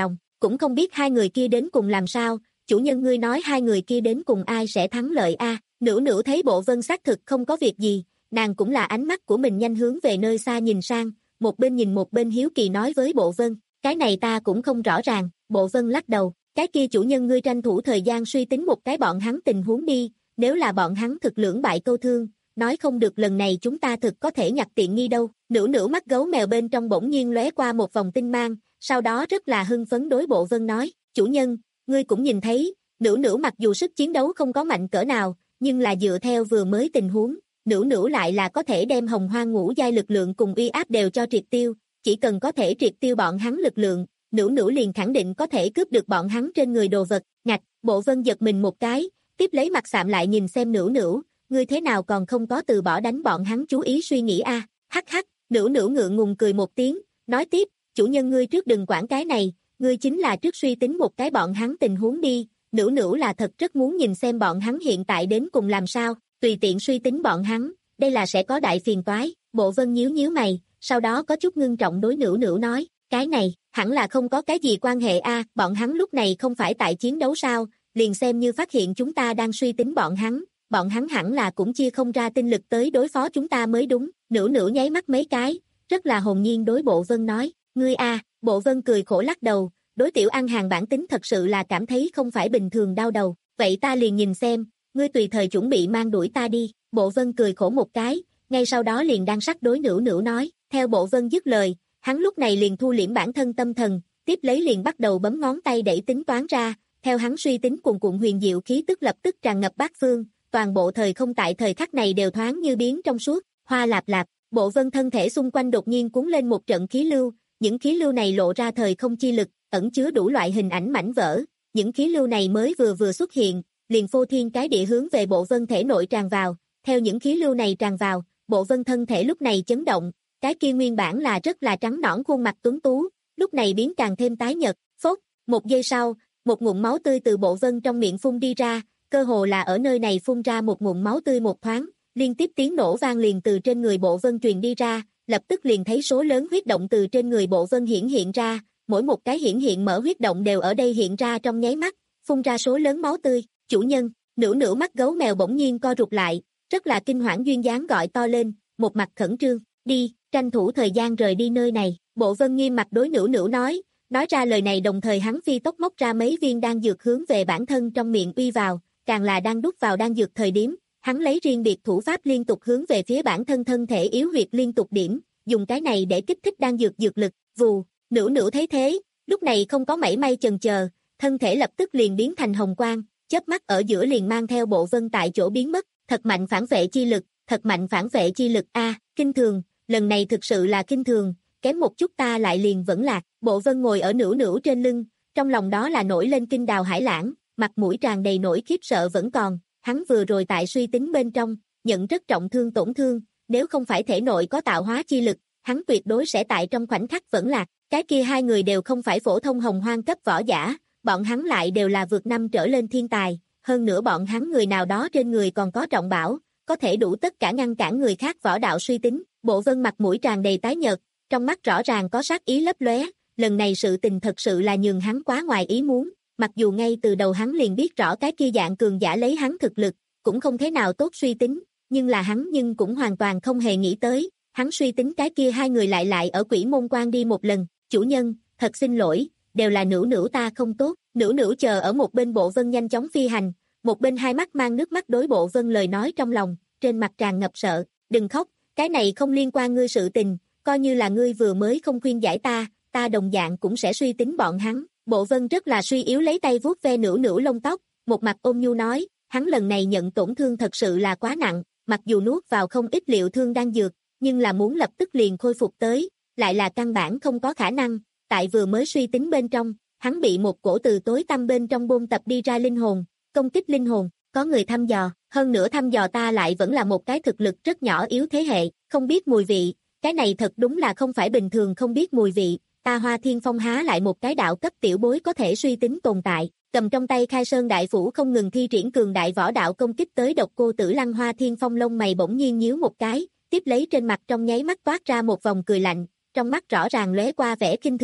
cũng không biết hai người kia đến cùng làm sao, chủ nhân ngươi nói hai người kia đến cùng ai sẽ thắng lợi a? Nữu Nữu thấy Bộ Vân xác thực không có việc gì, nàng cũng là ánh mắt của mình nhanh hướng về nơi xa nhìn sang, một bên nhìn một bên hiếu kỳ nói với Bộ Vân, cái này ta cũng không rõ ràng. Bộ Vân lắc đầu, cái kia chủ nhân ngươi tranh thủ thời gian suy tính một cái bọn hắn tình huống đi, nếu là bọn hắn thực lưỡng bại câu thương, nói không được lần này chúng ta thực có thể nhặt tiện nghi đâu. Nữu Nữu mắt gấu mèo bên trong bỗng nhiên lóe qua một vòng tinh mang, sau đó rất là hưng phấn đối Bộ Vân nói, chủ nhân, ngươi cũng nhìn thấy, Nữu Nữu mặc dù sức chiến đấu không có mạnh cỡ nào, nhưng là dựa theo vừa mới tình huống, Nữu Nữu lại là có thể đem hồng hoang ngũ giai lực lượng cùng uy áp đều cho triệt tiêu, chỉ cần có thể triệt tiêu bọn hắn lực lượng, Nữu Nữu liền khẳng định có thể cướp được bọn hắn trên người đồ vật. Ngạch, Bộ Vân giật mình một cái, tiếp lấy mặt sạm lại nhìn xem Nữu Nữu, ngươi thế nào còn không có từ bỏ đánh bọn hắn chú ý suy nghĩ a? Hắc hắc, Nữu Nữu ngượng ngùng cười một tiếng, nói tiếp, chủ nhân ngươi trước đừng quản cái này, ngươi chính là trước suy tính một cái bọn hắn tình huống đi, Nữu Nữu là thật rất muốn nhìn xem bọn hắn hiện tại đến cùng làm sao, tùy tiện suy tính bọn hắn, đây là sẽ có đại phiền toái. Bộ Vân nhíu nhíu mày, sau đó có chút ngưng trọng đối Nữu Nữu nói, cái này, hẳn là không có cái gì quan hệ a, bọn hắn lúc này không phải tại chiến đấu sao, liền xem như phát hiện chúng ta đang suy tính bọn hắn, bọn hắn hẳn là cũng chia không ra tinh lực tới đối phó chúng ta mới đúng. Nữu Nữu nháy mắt mấy cái, rất là hồn nhiên đối Bộ Vân nói, ngươi a, Bộ Vân cười khổ lắc đầu, đối Tiểu An Hàng bản tính thật sự là cảm thấy không phải bình thường đau đầu, vậy ta liền nhìn xem, ngươi tùy thời chuẩn bị mang đuổi ta đi. Bộ Vân cười khổ một cái, ngay sau đó liền đang sắc đối Nữu Nữu nói, theo Bộ Vân dứt lời, hắn lúc này liền thu liễm bản thân tâm thần, tiếp lấy liền bắt đầu bấm ngón tay để tính toán ra, theo hắn suy tính cuồn cuộn huyền diệu khí tức lập tức tràn ngập bát phương, toàn bộ thời không tại thời khắc này đều thoáng như biến trong suốt, hoa lạp lạp, Bộ Vân thân thể xung quanh đột nhiên cuốn lên một trận khí lưu, những khí lưu này lộ ra thời không chi lực, ẩn chứa đủ loại hình ảnh mảnh vỡ, những khí lưu này mới vừa vừa xuất hiện, liền phô thiên cái địa hướng về Bộ Vân thể nội tràn vào, theo những khí lưu này tràn vào, Bộ Vân thân thể lúc này chấn động, cái kia nguyên bản là rất là trắng nõn khuôn mặt tuấn tú, lúc này biến càng thêm tái nhợt, phốt, một giây sau, một ngụm máu tươi từ Bộ Vân trong miệng phun đi ra, cơ hồ là ở nơi này phun ra một ngụm máu tươi một thoáng, liên tiếp tiếng nổ vang liền từ trên người Bộ Vân truyền đi ra, lập tức liền thấy số lớn huyết động từ trên người Bộ Vân hiển hiện ra, mỗi một cái hiển hiện mở huyết động đều ở đây hiện ra trong nháy mắt, phun ra số lớn máu tươi. Chủ nhân, Nữu Nữu mắt gấu mèo bỗng nhiên co rụt lại, rất là kinh hoảng duyên dáng gọi to lên, một mặt khẩn trương, đi, tranh thủ thời gian rời đi nơi này. Bộ Vân nghiêm mặt đối Nữu Nữu nói, nói ra lời này đồng thời hắn phi tốc móc ra mấy viên đan dược hướng về bản thân trong miệng uy vào, càng là đang đút vào đan dược thời điểm, hắn lấy riêng biệt thủ pháp liên tục hướng về phía bản thân thân thể yếu huyệt liên tục điểm, dùng cái này để kích thích đan dược dược lực. Vù, Nữu Nữu thấy thế, lúc này không có mảy may chần chờ, thân thể lập tức liền biến thành hồng quang, chớp mắt ở giữa liền mang theo Bộ Vân tại chỗ biến mất, thật mạnh phản vệ chi lực, thật mạnh phản vệ chi lực a, kinh thường, lần này thực sự là kinh thường, kém một chút ta lại liền vẫn lạc. Bộ Vân ngồi ở Nữu Nữu trên lưng, trong lòng đó là nổi lên kinh đào hải lãng, mặt mũi tràn đầy nỗi khiếp sợ vẫn còn, hắn vừa rồi tại suy tính bên trong, nhận rất trọng thương tổn thương, nếu không phải thể nội có tạo hóa chi lực, hắn tuyệt đối sẽ tại trong khoảnh khắc vẫn lạc. Cái kia hai người đều không phải phổ thông hồng hoang cấp võ giả, bọn hắn lại đều là vượt năm trở lên thiên tài, hơn nữa bọn hắn người nào đó trên người còn có trọng bảo, có thể đủ tất cả ngăn cản người khác võ đạo suy tính. Bộ Vân mặt mũi tràn đầy tái nhợt, trong mắt rõ ràng có sát ý lấp lóe, lần này sự tình thật sự là nhường hắn quá ngoài ý muốn, mặc dù ngay từ đầu hắn liền biết rõ cái kia dạng cường giả lấy hắn thực lực, cũng không thế nào tốt suy tính, nhưng là hắn nhưng cũng hoàn toàn không hề nghĩ tới, hắn suy tính cái kia hai người lại lại ở Quỷ Môn Quan đi một lần. Chủ nhân, thật xin lỗi, đều là Nữu Nữu ta không tốt. Nữu Nữu chờ ở một bên Bộ Vân nhanh chóng phi hành, một bên hai mắt mang nước mắt đối Bộ Vân lời nói trong lòng, trên mặt tràn ngập sợ, đừng khóc, cái này không liên quan ngươi sự tình, coi như là ngươi vừa mới không khuyên giải ta, ta đồng dạng cũng sẽ suy tính bọn hắn. Bộ Vân rất là suy yếu lấy tay vuốt ve Nữu Nữu lông tóc, một mặt ôn nhu nói, hắn lần này nhận tổn thương thật sự là quá nặng, mặc dù nuốt vào không ít liệu thương đan dược, nhưng là muốn lập tức liền khôi phục tới, lại là căn bản không có khả năng, tại vừa mới suy tính bên trong, hắn bị một cổ từ tối tăm bên trong bôn tập đi ra linh hồn, công kích linh hồn, có người thăm dò, hơn nữa thăm dò ta lại vẫn là một cái thực lực rất nhỏ yếu thế hệ, không biết mùi vị, cái này thật đúng là không phải bình thường không biết mùi vị, ta Hoa Thiên Phong há lại một cái đạo cấp tiểu bối có thể suy tính tồn tại, cầm trong tay Khai Sơn Đại Phủ không ngừng thi triển cường đại võ đạo công kích tới Độc Cô Tử Lăng. Hoa Thiên Phong lông mày bỗng nhiên nhíu một cái, tiếp lấy trên mặt trong nháy mắt toát ra một vòng cười lạnh, trong mắt rõ ràng lóe qua vẻ kinh thường,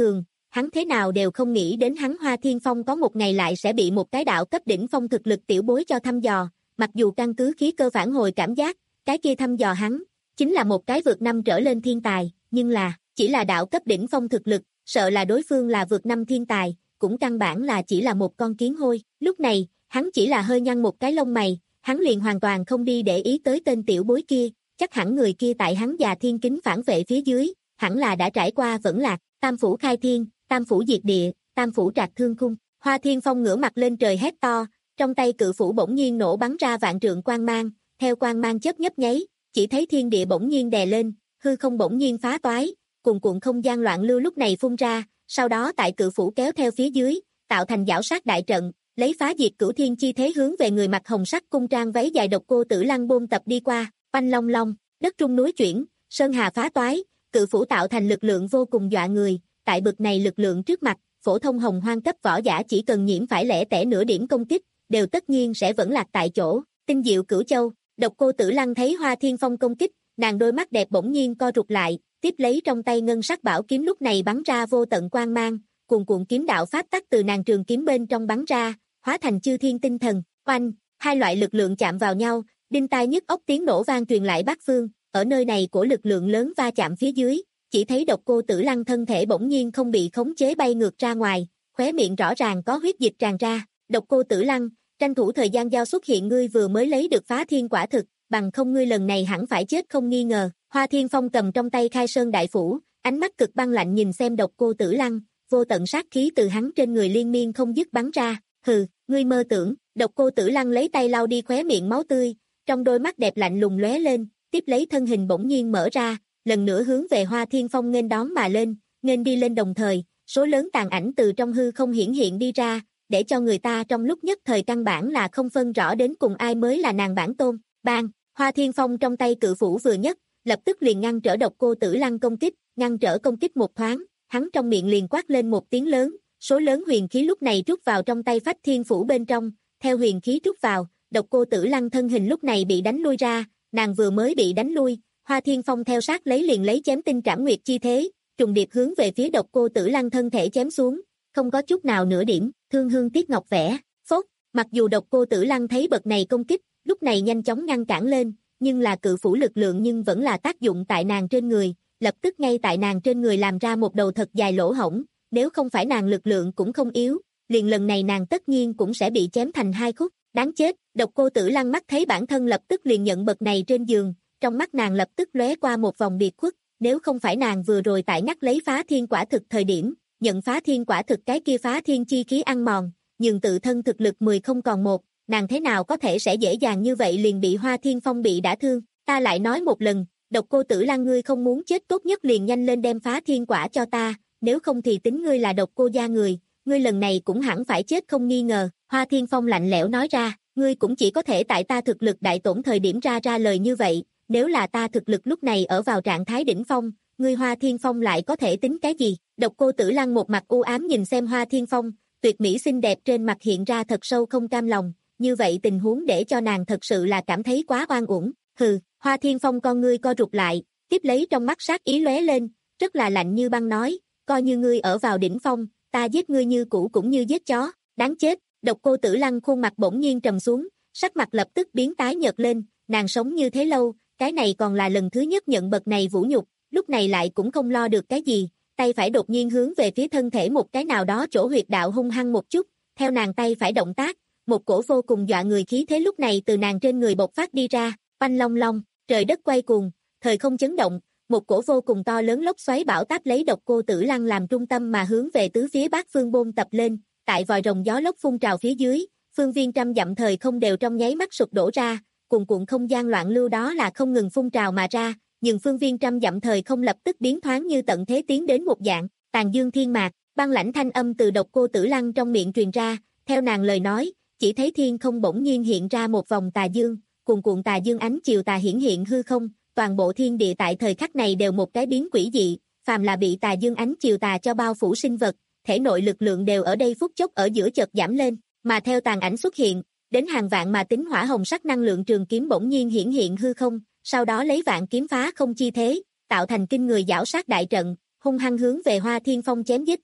hắn thế nào đều không nghĩ đến hắn Hoa Thiên Phong có một ngày lại sẽ bị một cái đạo cấp đỉnh phong thực lực tiểu bối cho thăm dò, mặc dù căn cứ khí cơ phản hồi cảm giác, cái kia thăm dò hắn, chính là một cái vượt năm trở lên thiên tài, nhưng là, chỉ là đạo cấp đỉnh phong thực lực, sợ là đối phương là vượt năm thiên tài, cũng căn bản là chỉ là một con kiến hôi. Lúc này, hắn chỉ là hơi nhăn một cái lông mày, hắn liền hoàn toàn không đi để ý tới tên tiểu bối kia, chắc hẳn người kia tại hắn già thiên kính phản vệ phía dưới, hẳn là đã trải qua vẫn lạc, tam phủ khai thiên, tam phủ diệt địa, tam phủ trạc thương khung. Hoa Thiên Phong ngửa mặt lên trời hét to, trong tay cự phủ bỗng nhiên nổ bắn ra vạn trượng quang mang, theo quang mang chớp nhấp nháy, chỉ thấy thiên địa bỗng nhiên đè lên, hư không bỗng nhiên phá toái, cuồn cuộn không gian loạn lưu lúc này phun ra, sau đó tại cự phủ kéo theo phía dưới, tạo thành giảo sát đại trận, lấy phá diệt cửu thiên chi thế hướng về người mặc hồng sắc cung trang váy dài độc cô Tử Lăng bôn tập đi qua, oanh long long, đất trung núi chuyển, sơn hà phá toái, cự phủ tạo thành lực lượng vô cùng dọa người, tại bực này lực lượng trước mặt, phổ thông hồng hoang cấp võ giả chỉ cần nhiễm phải lẻ tẻ nửa điểm công kích, đều tất nhiên sẽ vẫn lạc tại chỗ. Tinh diệu cửu châu, độc cô Tử Lăng thấy Hoa Thiên Phong công kích, nàng đôi mắt đẹp bỗng nhiên co rụt lại, tiếp lấy trong tay ngân sắc bảo kiếm lúc này bắn ra vô tận quang mang, cuồn cuộn kiếm đạo pháp tắc từ nàng trường kiếm bên trong bắn ra, hóa thành chư thiên tinh thần. Oanh, hai loại lực lượng chạm vào nhau, đinh tai nhức óc tiếng nổ vang truyền lại bát phương, ở nơi này của lực lượng lớn va chạm phía dưới, chỉ thấy độc cô Tử Lăng thân thể bỗng nhiên không bị khống chế bay ngược ra ngoài, khóe miệng rõ ràng có huyết dịch tràn ra. Độc cô Tử Lăng, tranh thủ thời gian giao xuất hiện, ngươi vừa mới lấy được phá thiên quả thực, bằng không ngươi lần này hẳn phải chết không nghi ngờ. Hoa Thiên Phong cầm trong tay khai sơn đại phủ, ánh mắt cực băng lạnh nhìn xem độc cô Tử Lăng, vô tận sát khí từ hắn trên người liên miên không dứt bắn ra. Hừ, ngươi mơ tưởng. Độc cô Tử Lăng lấy tay lau đi khóe miệng máu tươi, trong đôi mắt đẹp lạnh lùng lóe lên, tiếp lấy thân hình bỗng nhiên mở ra, lần nữa hướng về Hoa Thiên Phong nghênh đón mà lên, nghênh đi lên đồng thời, số lớn tàn ảnh từ trong hư không hiển hiện đi ra, để cho người ta trong lúc nhất thời căn bản là không phân rõ đến cùng ai mới là nàng bản tôn. Bang, Hoa Thiên Phong trong tay cự phủ vừa nhất, lập tức liền ngăn trở độc cô Tử Lăng công kích, ngăn trở công kích một thoáng, hắn trong miệng liền quát lên một tiếng lớn, số lớn huyền khí lúc này trút vào trong tay phách thiên phủ bên trong, theo huyền khí trút vào, độc cô Tử Lăng thân hình lúc này bị đánh lui ra, nàng vừa mới bị đánh lui, Hoa Thiên Phong theo sát lấy liền lấy chém tinh trảm nguyệt chi thế, trùng điệp hướng về phía độc cô Tử Lăng thân thể chém xuống, không có chút nào nửa điểm, thương hương tiếc ngọc vẽ, phốt, mặc dù độc cô Tử Lăng thấy bậc này công kích, lúc này nhanh chóng ngăn cản lên, nhưng là cự phủ lực lượng nhưng vẫn là tác dụng tại nàng trên người, lập tức ngay tại nàng trên người làm ra một đầu thật dài lỗ hổng, nếu không phải nàng lực lượng cũng không yếu, liền lần này nàng tất nhiên cũng sẽ bị chém thành hai khúc, đáng chết. Độc cô Tử Lăng mắt thấy bản thân lập tức liền nhận bậc này trên giường, trong mắt nàng lập tức lóe qua một vòng biệt khuất, nếu không phải nàng vừa rồi tại ngắt lấy phá thiên quả thực thời điểm, nhận phá thiên quả thực cái kia phá thiên chi khí ăn mòn, nhưng tự thân thực lực mười không còn một, nàng thế nào có thể sẽ dễ dàng như vậy liền bị Hoa Thiên Phong bị đả thương. Ta lại nói một lần, độc cô Tử Lăng, ngươi không muốn chết tốt nhất liền nhanh lên đem phá thiên quả cho ta, nếu không thì tính ngươi là độc cô gia người, ngươi lần này cũng hẳn phải chết không nghi ngờ. Hoa Thiên Phong lạnh lẽo nói ra, ngươi cũng chỉ có thể tại ta thực lực đại tổn thời điểm ra ra lời như vậy, nếu là ta thực lực lúc này ở vào trạng thái đỉnh phong, ngươi Hoa Thiên Phong lại có thể tính cái gì? Độc cô Tử Lăng một mặt u ám nhìn xem Hoa Thiên Phong, tuyệt mỹ xinh đẹp trên mặt hiện ra thật sâu không cam lòng, như vậy tình huống để cho nàng thật sự là cảm thấy quá oan uổng. Hừ, Hoa Thiên Phong con ngươi co rụt lại, tiếp lấy trong mắt sát ý lóe lên, rất là lạnh như băng nói, coi như ngươi ở vào đỉnh phong, ta giết ngươi như cũ cũng như giết chó, đáng chết. Độc cô Tử Lăng khuôn mặt bỗng nhiên trầm xuống, sắc mặt lập tức biến tái nhợt lên, nàng sống như thế lâu, cái này còn là lần thứ nhất nhận bậc này vũ nhục, lúc này lại cũng không lo được cái gì, tay phải đột nhiên hướng về phía thân thể một cái nào đó chỗ huyệt đạo hung hăng một chút, theo nàng tay phải động tác, một cổ vô cùng dọa người khí thế lúc này từ nàng trên người bộc phát đi ra, oanh long long, trời đất quay cuồng, thời không chấn động, một cổ vô cùng to lớn lốc xoáy bão táp lấy độc cô Tử Lăng làm trung tâm mà hướng về tứ phía bát phương bôn tập lên, tại vòi rồng gió lốc phun trào phía dưới, phương viên trăm dặm thời không đều trong nháy mắt sụp đổ ra, cuồn cuộn không gian loạn lưu đó là không ngừng phun trào mà ra, nhưng phương viên trăm dặm thời không lập tức biến thoáng như tận thế tiến đến một dạng, tàn dương thiên mạc, băng lãnh thanh âm từ độc cô Tử Lăng trong miệng truyền ra, theo nàng lời nói, chỉ thấy thiên không bỗng nhiên hiện ra một vòng tà dương, cuồn cuộn tà dương ánh chiều tà hiển hiện hư không, toàn bộ thiên địa tại thời khắc này đều một cái biến quỷ dị, phàm là bị tà dương ánh chiều tà cho bao phủ sinh vật, thể nội lực lượng đều ở đây phút chốc ở giữa chợt giảm lên, mà theo tàn ảnh xuất hiện, đến hàng vạn mà tính hỏa hồng sắc năng lượng trường kiếm bỗng nhiên hiển hiện hư không, sau đó lấy vạn kiếm phá không chi thế, tạo thành kinh người giảo sát đại trận, hung hăng hướng về Hoa Thiên Phong chém giết tới.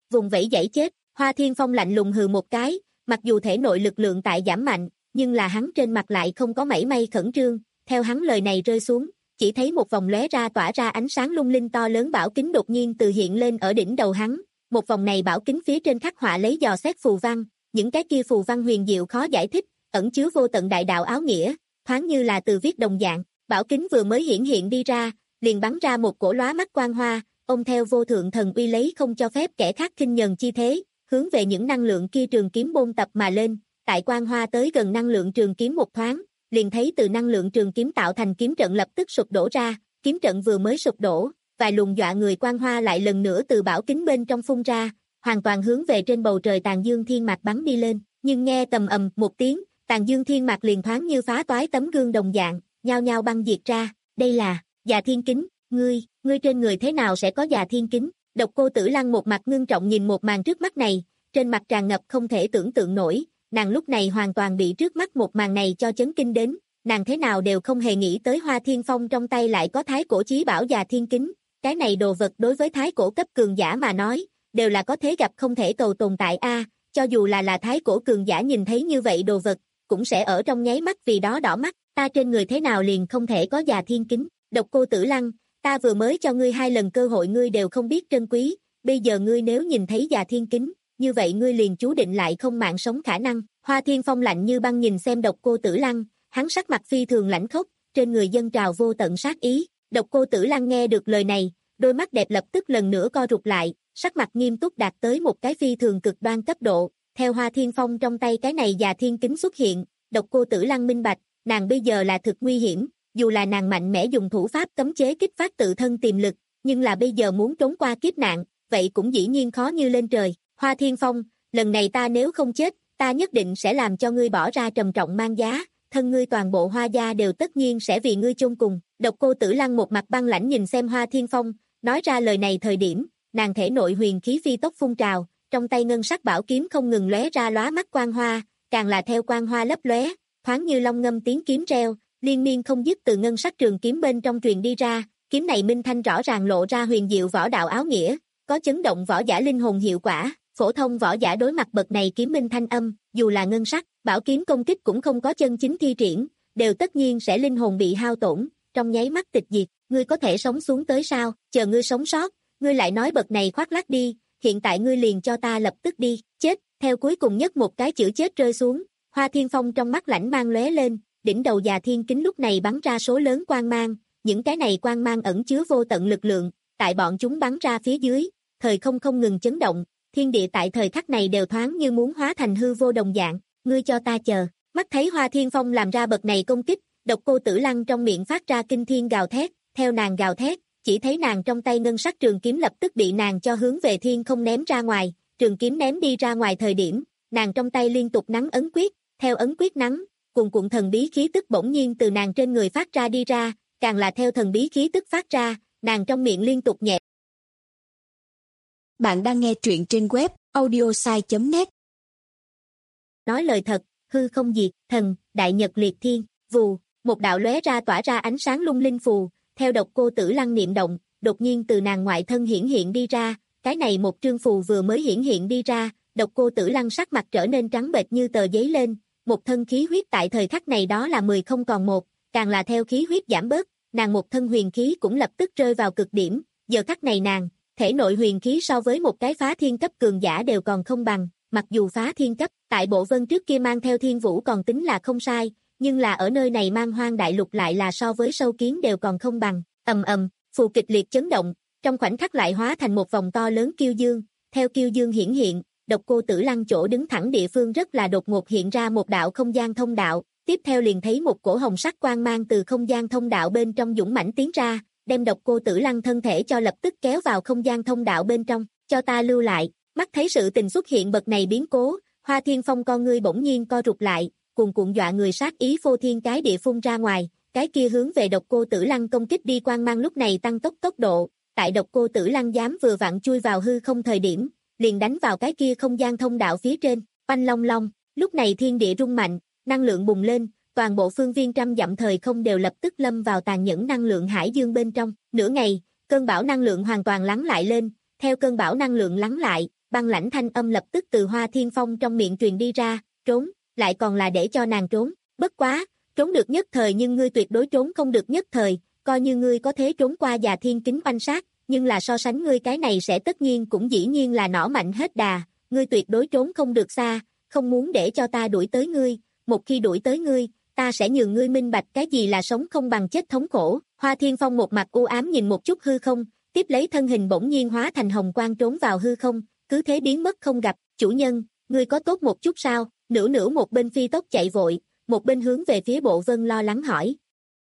vùng vẫy giãy chết. Hoa Thiên Phong lạnh lùng hừ một cái, mặc dù thể nội lực lượng tại giảm mạnh, nhưng là hắn trên mặt lại không có mảy may khẩn trương, theo hắn lời này rơi xuống, chỉ thấy một vòng lóe ra tỏa ra ánh sáng lung linh to lớn bảo kính đột nhiên từ hiện lên ở đỉnh đầu hắn, một vòng này bảo kính phía trên khắc họa lấy dò xét phù văn, những cái kia phù văn huyền diệu khó giải thích, ẩn chứa vô tận đại đạo áo nghĩa, thoáng như là từ viết đồng dạng, bảo kính vừa mới hiển hiện đi ra, liền bắn ra một cổ lóa mắt quang hoa, ông theo vô thượng thần uy lấy không cho phép kẻ khác khinh nhờn chi thế, hướng về những năng lượng kia trường kiếm bôn tập mà lên, tại quang hoa tới gần năng lượng trường kiếm một thoáng, liền thấy từ năng lượng trường kiếm tạo thành kiếm trận lập tức sụp đổ ra, kiếm trận vừa mới sụp đổ, vài luồng dọa người quang hoa lại lần nữa từ bảo kính bên trong phun ra, hoàn toàn hướng về trên bầu trời Tàn Dương Thiên Mạc bắn đi lên, nhưng nghe tầm ầm một tiếng, Tàn Dương Thiên Mạc liền thoáng như phá toái tấm gương đồng dạng, nhao nhao băng diệt ra, đây là Già Thiên Kính, ngươi, ngươi trên người thế nào sẽ có Già Thiên Kính? Độc Cô Tử Lăng một mặt ngưng trọng nhìn một màn trước mắt này, trên mặt tràn ngập không thể tưởng tượng nổi, nàng lúc này hoàn toàn bị trước mắt một màn này cho chấn kinh đến, nàng thế nào đều không hề nghĩ tới Hoa Thiên Phong trong tay lại có thái cổ chí bảo Già Thiên Kính, cái này đồ vật đối với thái cổ cấp cường giả mà nói, đều là có thế gặp không thể cầu tồn tại a, cho dù là là thái cổ cường giả nhìn thấy như vậy đồ vật, cũng sẽ ở trong nháy mắt vì đó đỏ mắt, ta trên người thế nào liền không thể có Già Thiên Kính? Độc Cô Tử Lăng, ta vừa mới cho ngươi hai lần cơ hội ngươi đều không biết trân quý, bây giờ ngươi nếu nhìn thấy Già Thiên Kính, như vậy ngươi liền chú định lại không mạng sống khả năng. Hoa Thiên Phong lạnh như băng nhìn xem Độc Cô Tử Lăng, hắn sắc mặt phi thường lãnh khốc, trên người dâng trào vô tận sát ý. Độc Cô Tử Lăng nghe được lời này, đôi mắt đẹp lập tức lần nữa co rụt lại, sắc mặt nghiêm túc đạt tới một cái phi thường cực đoan cấp độ. Theo Hoa Thiên Phong trong tay cái này Già Thiên Kính xuất hiện, Độc Cô Tử Lăng minh bạch, nàng bây giờ là thực nguy hiểm, dù là nàng mạnh mẽ dùng thủ pháp cấm chế kích phát tự thân tiềm lực, nhưng là bây giờ muốn trốn qua kiếp nạn, vậy cũng dĩ nhiên khó như lên trời. Hoa Thiên Phong, lần này ta nếu không chết, ta nhất định sẽ làm cho ngươi bỏ ra trầm trọng mang giá, thân ngươi toàn bộ Hoa gia đều tất nhiên sẽ vì ngươi chôn cùng. Độc Cô Tử Lăng một mặt băng lãnh nhìn xem Hoa Thiên Phong, nói ra lời này thời điểm, nàng thể nội huyền khí phi tốc phun trào, trong tay ngân sắc bảo kiếm không ngừng lóe ra lóa mắt quang hoa, càng là theo quang hoa lấp lóe, thoáng như long ngâm tiếng kiếm reo, liên miên không dứt từ ngân sắc trường kiếm bên trong truyền đi ra, kiếm này minh thanh rõ ràng lộ ra huyền diệu võ đạo áo nghĩa, có chấn động võ giả linh hồn hiệu quả, phổ thông võ giả đối mặt bậc này kiếm minh thanh âm, dù là ngân sắc, bảo kiếm công kích cũng không có chân chính thi triển, đều tất nhiên sẽ linh hồn bị hao tổn, trong nháy mắt tịch diệt, ngươi có thể sống xuống tới sao? Chờ ngươi sống sót, ngươi lại nói bậc này khoác lác đi, hiện tại ngươi liền cho ta lập tức đi, chết. Theo cuối cùng nhất một cái chữ chết rơi xuống, Hoa Thiên Phong trong mắt lãnh mang lóe lên, đỉnh đầu Già Thiên Kính lúc này bắn ra số lớn quang mang, những cái này quang mang ẩn chứa vô tận lực lượng, tại bọn chúng bắn ra phía dưới, thời không không ngừng chấn động, thiên địa tại thời khắc này đều thoáng như muốn hóa thành hư vô đồng dạng, ngươi cho ta chờ. Mắt thấy Hoa Thiên Phong làm ra bậc này công kích, Độc Cô Tử Lăng trong miệng phát ra kinh thiên gào thét, theo nàng gào thét, chỉ thấy nàng trong tay ngân sắc trường kiếm lập tức bị nàng cho hướng về thiên không ném ra ngoài, trường kiếm ném đi ra ngoài thời điểm, nàng trong tay liên tục nắn ấn quyết, theo ấn quyết nắn, cuồn cuộn thần bí khí tức bỗng nhiên từ nàng trên người phát ra đi ra, càng là theo thần bí khí tức phát ra, nàng trong miệng liên tục nhẹ. Bạn đang nghe truyện trên web audiosai chấm net. Nói lời thật, hư không diệt, thần, đại nhật liệt thiên, vù, một đạo lóe ra tỏa ra ánh sáng lung linh phù, theo Độc Cô Tử Lăng niệm động, đột nhiên từ nàng ngoại thân hiển hiện đi ra, cái này một trương phù vừa mới hiển hiện đi ra, Độc Cô Tử Lăng sắc mặt trở nên trắng bệch như tờ giấy lên, một thân khí huyết tại thời khắc này đó là mười không còn một, càng là theo khí huyết giảm bớt, nàng một thân huyền khí cũng lập tức rơi vào cực điểm, giờ khắc này nàng, thể nội huyền khí so với một cái phá thiên cấp cường giả đều còn không bằng, mặc dù phá thiên cấp, tại Bộ Vân trước kia mang theo thiên vũ còn tính là không sai, nhưng là ở nơi này mang hoang đại lục lại là so với sâu kiến đều còn không bằng, ầm ầm, phù kịch liệt chấn động, trong khoảnh khắc lại hóa thành một vòng to lớn kiêu dương, theo kiêu dương hiển hiện, Độc Cô Tử Lăng chỗ đứng thẳng địa phương rất là đột ngột hiện ra một đạo không gian thông đạo, tiếp theo liền thấy một cổ hồng sắc quang mang từ không gian thông đạo bên trong dũng mãnh tiến ra, đem Độc Cô Tử Lăng thân thể cho lập tức kéo vào không gian thông đạo bên trong, cho ta lưu lại. Mắt thấy sự tình xuất hiện bậc này biến cố, Hoa Thiên Phong con ngươi bỗng nhiên co rụt lại, cuồn cuộn dọa người sát ý phô thiên cái địa phun ra ngoài, cái kia hướng về Độc Cô Tử Lăng công kích đi quang mang lúc này tăng tốc tốc độ, tại Độc Cô Tử Lăng dám vừa vặn chui vào hư không thời điểm, liền đánh vào cái kia không gian thông đạo phía trên, oanh long long, lúc này thiên địa rung mạnh, năng lượng bùng lên, toàn bộ phương viên trăm dặm thời không đều lập tức lâm vào tàn nhẫn năng lượng hải dương bên trong, nửa ngày, cơn bão năng lượng hoàn toàn lắng lại lên, theo cơn bão năng lượng lắng lại, băng lãnh thanh âm lập tức từ Hoa Thiên Phong trong miệng truyền đi ra, trốn, lại còn là để cho nàng trốn, bất quá, trốn được nhất thời nhưng ngươi tuyệt đối trốn không được nhất thời, coi như ngươi có thế trốn qua Già Thiên Kính oanh sát, nhưng là so sánh ngươi cái này sẽ tất nhiên cũng dĩ nhiên là nỏ mạnh hết đà, ngươi tuyệt đối trốn không được xa, không muốn để cho ta đuổi tới ngươi, một khi đuổi tới ngươi, ta sẽ nhường ngươi minh bạch cái gì là sống không bằng chết thống khổ. Hoa Thiên Phong một mặt u ám nhìn một chút hư không, tiếp lấy thân hình bỗng nhiên hóa thành hồng quang trốn vào hư không, cứ thế biến mất không gặp. Chủ nhân, ngươi có tốt một chút sao? Nữu Nữu một bên phi tốc chạy vội, một bên hướng về phía Bộ Vân lo lắng hỏi.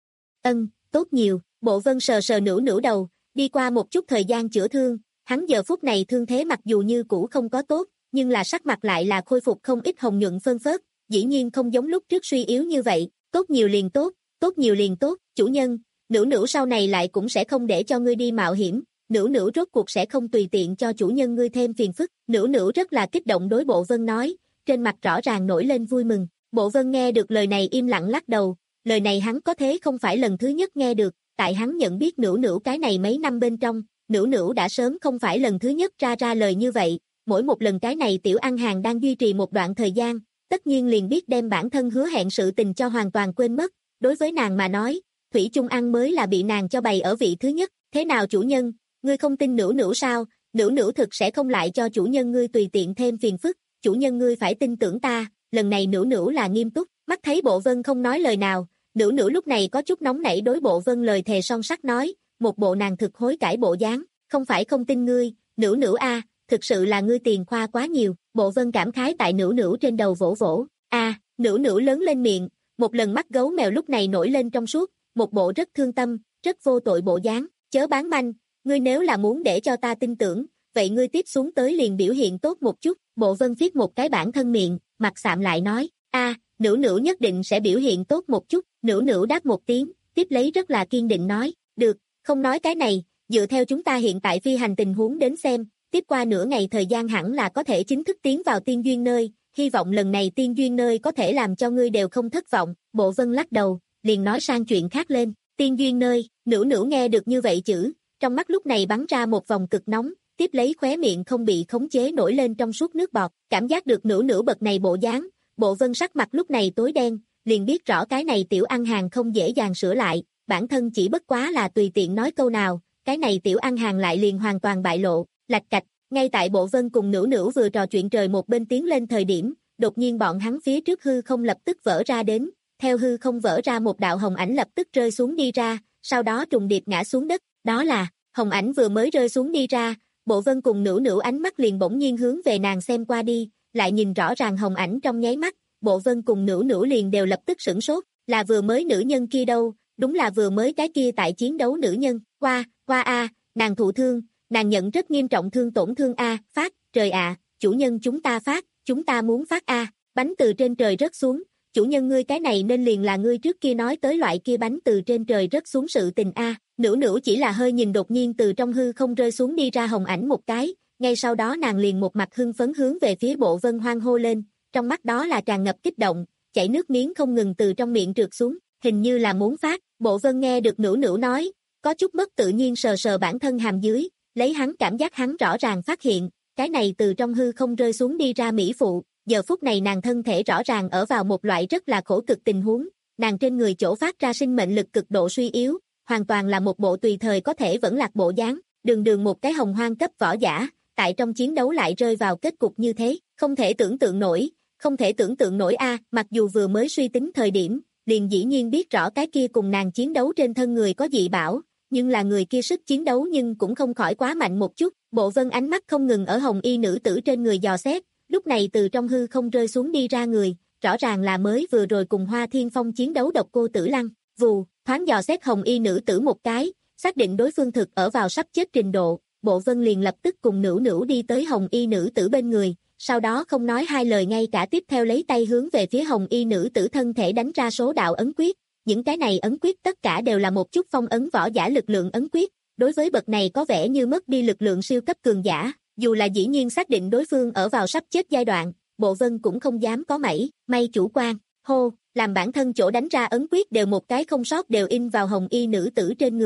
Ân, tốt nhiều. Bộ Vân sờ sờ Nữu Nữu đầu, đi qua một chút thời gian chữa thương, hắn giờ phút này thương thế mặc dù như cũ không có tốt, nhưng là sắc mặt lại là khôi phục không ít hồng nhuận phơn phớt, dĩ nhiên không giống lúc trước suy yếu như vậy, tốt nhiều liền tốt, tốt nhiều liền tốt. Chủ nhân, Nữu Nữu sau này lại cũng sẽ không để cho ngươi đi mạo hiểm, Nữu Nữu rốt cuộc sẽ không tùy tiện cho chủ nhân ngươi thêm phiền phức. Nữu Nữu rất là kích động đối Bộ Vân nói, trên mặt rõ ràng nổi lên vui mừng. Bộ Vân nghe được lời này im lặng lắc đầu, lời này hắn có thế không phải lần thứ nhất nghe được, tại hắn nhận biết Nữu Nữu cái này mấy năm bên trong, Nữu Nữu đã sớm không phải lần thứ nhất ra ra lời như vậy, mỗi một lần cái này tiểu ăn hàng đang duy trì một đoạn thời gian, tất nhiên liền biết đem bản thân hứa hẹn sự tình cho hoàn toàn quên mất, đối với nàng mà nói, Thủy chung ăn mới là bị nàng cho bày ở vị thứ nhất. Thế nào chủ nhân, ngươi không tin Nữu Nữu sao? Nữu Nữu thực sẽ không lại cho chủ nhân ngươi tùy tiện thêm phiền phức, chủ nhân ngươi phải tin tưởng ta, lần này Nữu Nữu là nghiêm túc. Mắt thấy Bộ Vân không nói lời nào, Nữu Nữu lúc này có chút nóng nảy đối Bộ Vân lời thề son sắt nói, một bộ nàng thực hối cải bộ dáng, không phải không tin ngươi, Nữu Nữu a, thực sự là ngươi tiền khoa quá nhiều. Bộ Vân cảm khái tại Nữu Nữu trên đầu vỗ vỗ, a, Nữu Nữu lớn lên miệng, một lần mắt gấu mèo lúc này nổi lên trong suốt, một bộ rất thương tâm, rất vô tội bộ dáng, chớ bán manh, ngươi nếu là muốn để cho ta tin tưởng, vậy ngươi tiếp xuống tới liền biểu hiện tốt một chút. Bộ Vân viết một cái bản thân miệng, mặt sạm lại nói, a, Nữu Nữu nhất định sẽ biểu hiện tốt một chút. Nữu Nữu đáp một tiếng, tiếp lấy rất là kiên định nói, được, không nói cái này, dựa theo chúng ta hiện tại phi hành tình huống đến xem, tiếp qua nửa ngày thời gian hẳn là có thể chính thức tiến vào tiên duyên nơi, hy vọng lần này tiên duyên nơi có thể làm cho ngươi đều không thất vọng. Bộ Vân lắc đầu, liền nói sang chuyện khác lên, tiên duyên nơi. Nữu Nữu nghe được như vậy chữ, trong mắt lúc này bắn ra một vòng cực nóng, tiếp lấy khóe miệng không bị khống chế nổi lên trong suốt nước bọt, cảm giác được Nữu Nữu bậc này bộ dáng, Bộ Vân sắc mặt lúc này tối đen, liền biết rõ cái này tiểu ăn hàng không dễ dàng sửa lại, bản thân chỉ bất quá là tùy tiện nói câu nào, cái này tiểu ăn hàng lại liền hoàn toàn bại lộ. Lạch cạch, ngay tại Bộ Vân cùng Nữu Nữu vừa trò chuyện trời một bên tiến lên thời điểm, đột nhiên bọn hắn phía trước hư không lập tức vỡ ra đến, theo hư không vỡ ra một đạo hồng ảnh lập tức rơi xuống đi ra, sau đó trùng điệp ngã xuống đất, đó là, hồng ảnh vừa mới rơi xuống đi ra, Bộ Vân cùng Nữu Nữu ánh mắt liền bỗng nhiên hướng về nàng xem qua đi, lại nhìn rõ ràng hồng ảnh trong nháy mắt, Bộ Vân cùng Nữu Nữu liền đều lập tức sửng sốt, là vừa mới nữ nhân kia đâu, đúng là vừa mới cái kia tại chiến đấu nữ nhân, qua, qua a, nàng thụ thương, nàng nhận rất nghiêm trọng thương tổn thương a, phát, trời ạ, chủ nhân chúng ta phát, chúng ta muốn phát a, bánh từ trên trời rớt xuống, chủ nhân ngươi cái này nên liền là ngươi trước kia nói tới loại kia bánh từ trên trời rớt xuống sự tình a. Nữu Nữu chỉ là hơi nhìn đột nhiên từ trong hư không rơi xuống đi ra hồng ảnh một cái, ngay sau đó nàng liền một mặt hưng phấn hướng về phía Bộ Vân hoan hô lên, trong mắt đó là tràn ngập kích động, chảy nước miếng không ngừng từ trong miệng trượt xuống, hình như là muốn phát. Bộ Vân nghe được Nữu Nữu nói, có chút mất tự nhiên sờ sờ bản thân hàm dưới, lấy hắn cảm giác hắn rõ ràng phát hiện, cái này từ trong hư không rơi xuống đi ra mỹ phụ, giờ phút này nàng thân thể rõ ràng ở vào một loại rất là khổ cực tình huống, nàng trên người chỗ phát ra sinh mệnh lực cực độ suy yếu, hoàn toàn là một bộ tùy thời có thể vẫn lạc bộ dáng, đường đường một cái hồng hoang cấp võ giả, tại trong chiến đấu lại rơi vào kết cục như thế, không thể tưởng tượng nổi, không thể tưởng tượng nổi a. Mặc dù vừa mới suy tính thời điểm, liền dĩ nhiên biết rõ cái kia cùng nàng chiến đấu trên thân người có dị bảo, nhưng là người kia sức chiến đấu nhưng cũng không khỏi quá mạnh một chút. Bộ Vân ánh mắt không ngừng ở hồng y nữ tử trên người dò xét, lúc này từ trong hư không rơi xuống đi ra người, rõ ràng là mới vừa rồi cùng Hoa Thiên Phong chiến đấu độc cô Tử Lăng. Vù, thoáng dò xét hồng y nữ tử một cái, xác định đối phương thực ở vào sắp chết trình độ, Bộ Vân liền lập tức cùng Nữu Nữu đi tới hồng y nữ tử bên người, sau đó không nói hai lời ngay cả tiếp theo lấy tay hướng về phía hồng y nữ tử thân thể đánh ra số đạo ấn quyết. Những cái này ấn quyết tất cả đều là một chút phong ấn võ giả lực lượng ấn quyết, đối với bậc này có vẻ như mất đi lực lượng siêu cấp cường giả, dù là dĩ nhiên xác định đối phương ở vào sắp chết giai đoạn, Bộ Vân cũng không dám có mảy may chủ quan. Hô, làm bản thân chỗ đánh ra ấn quyết đều một cái không sót đều in vào hồng y nữ tử trên người,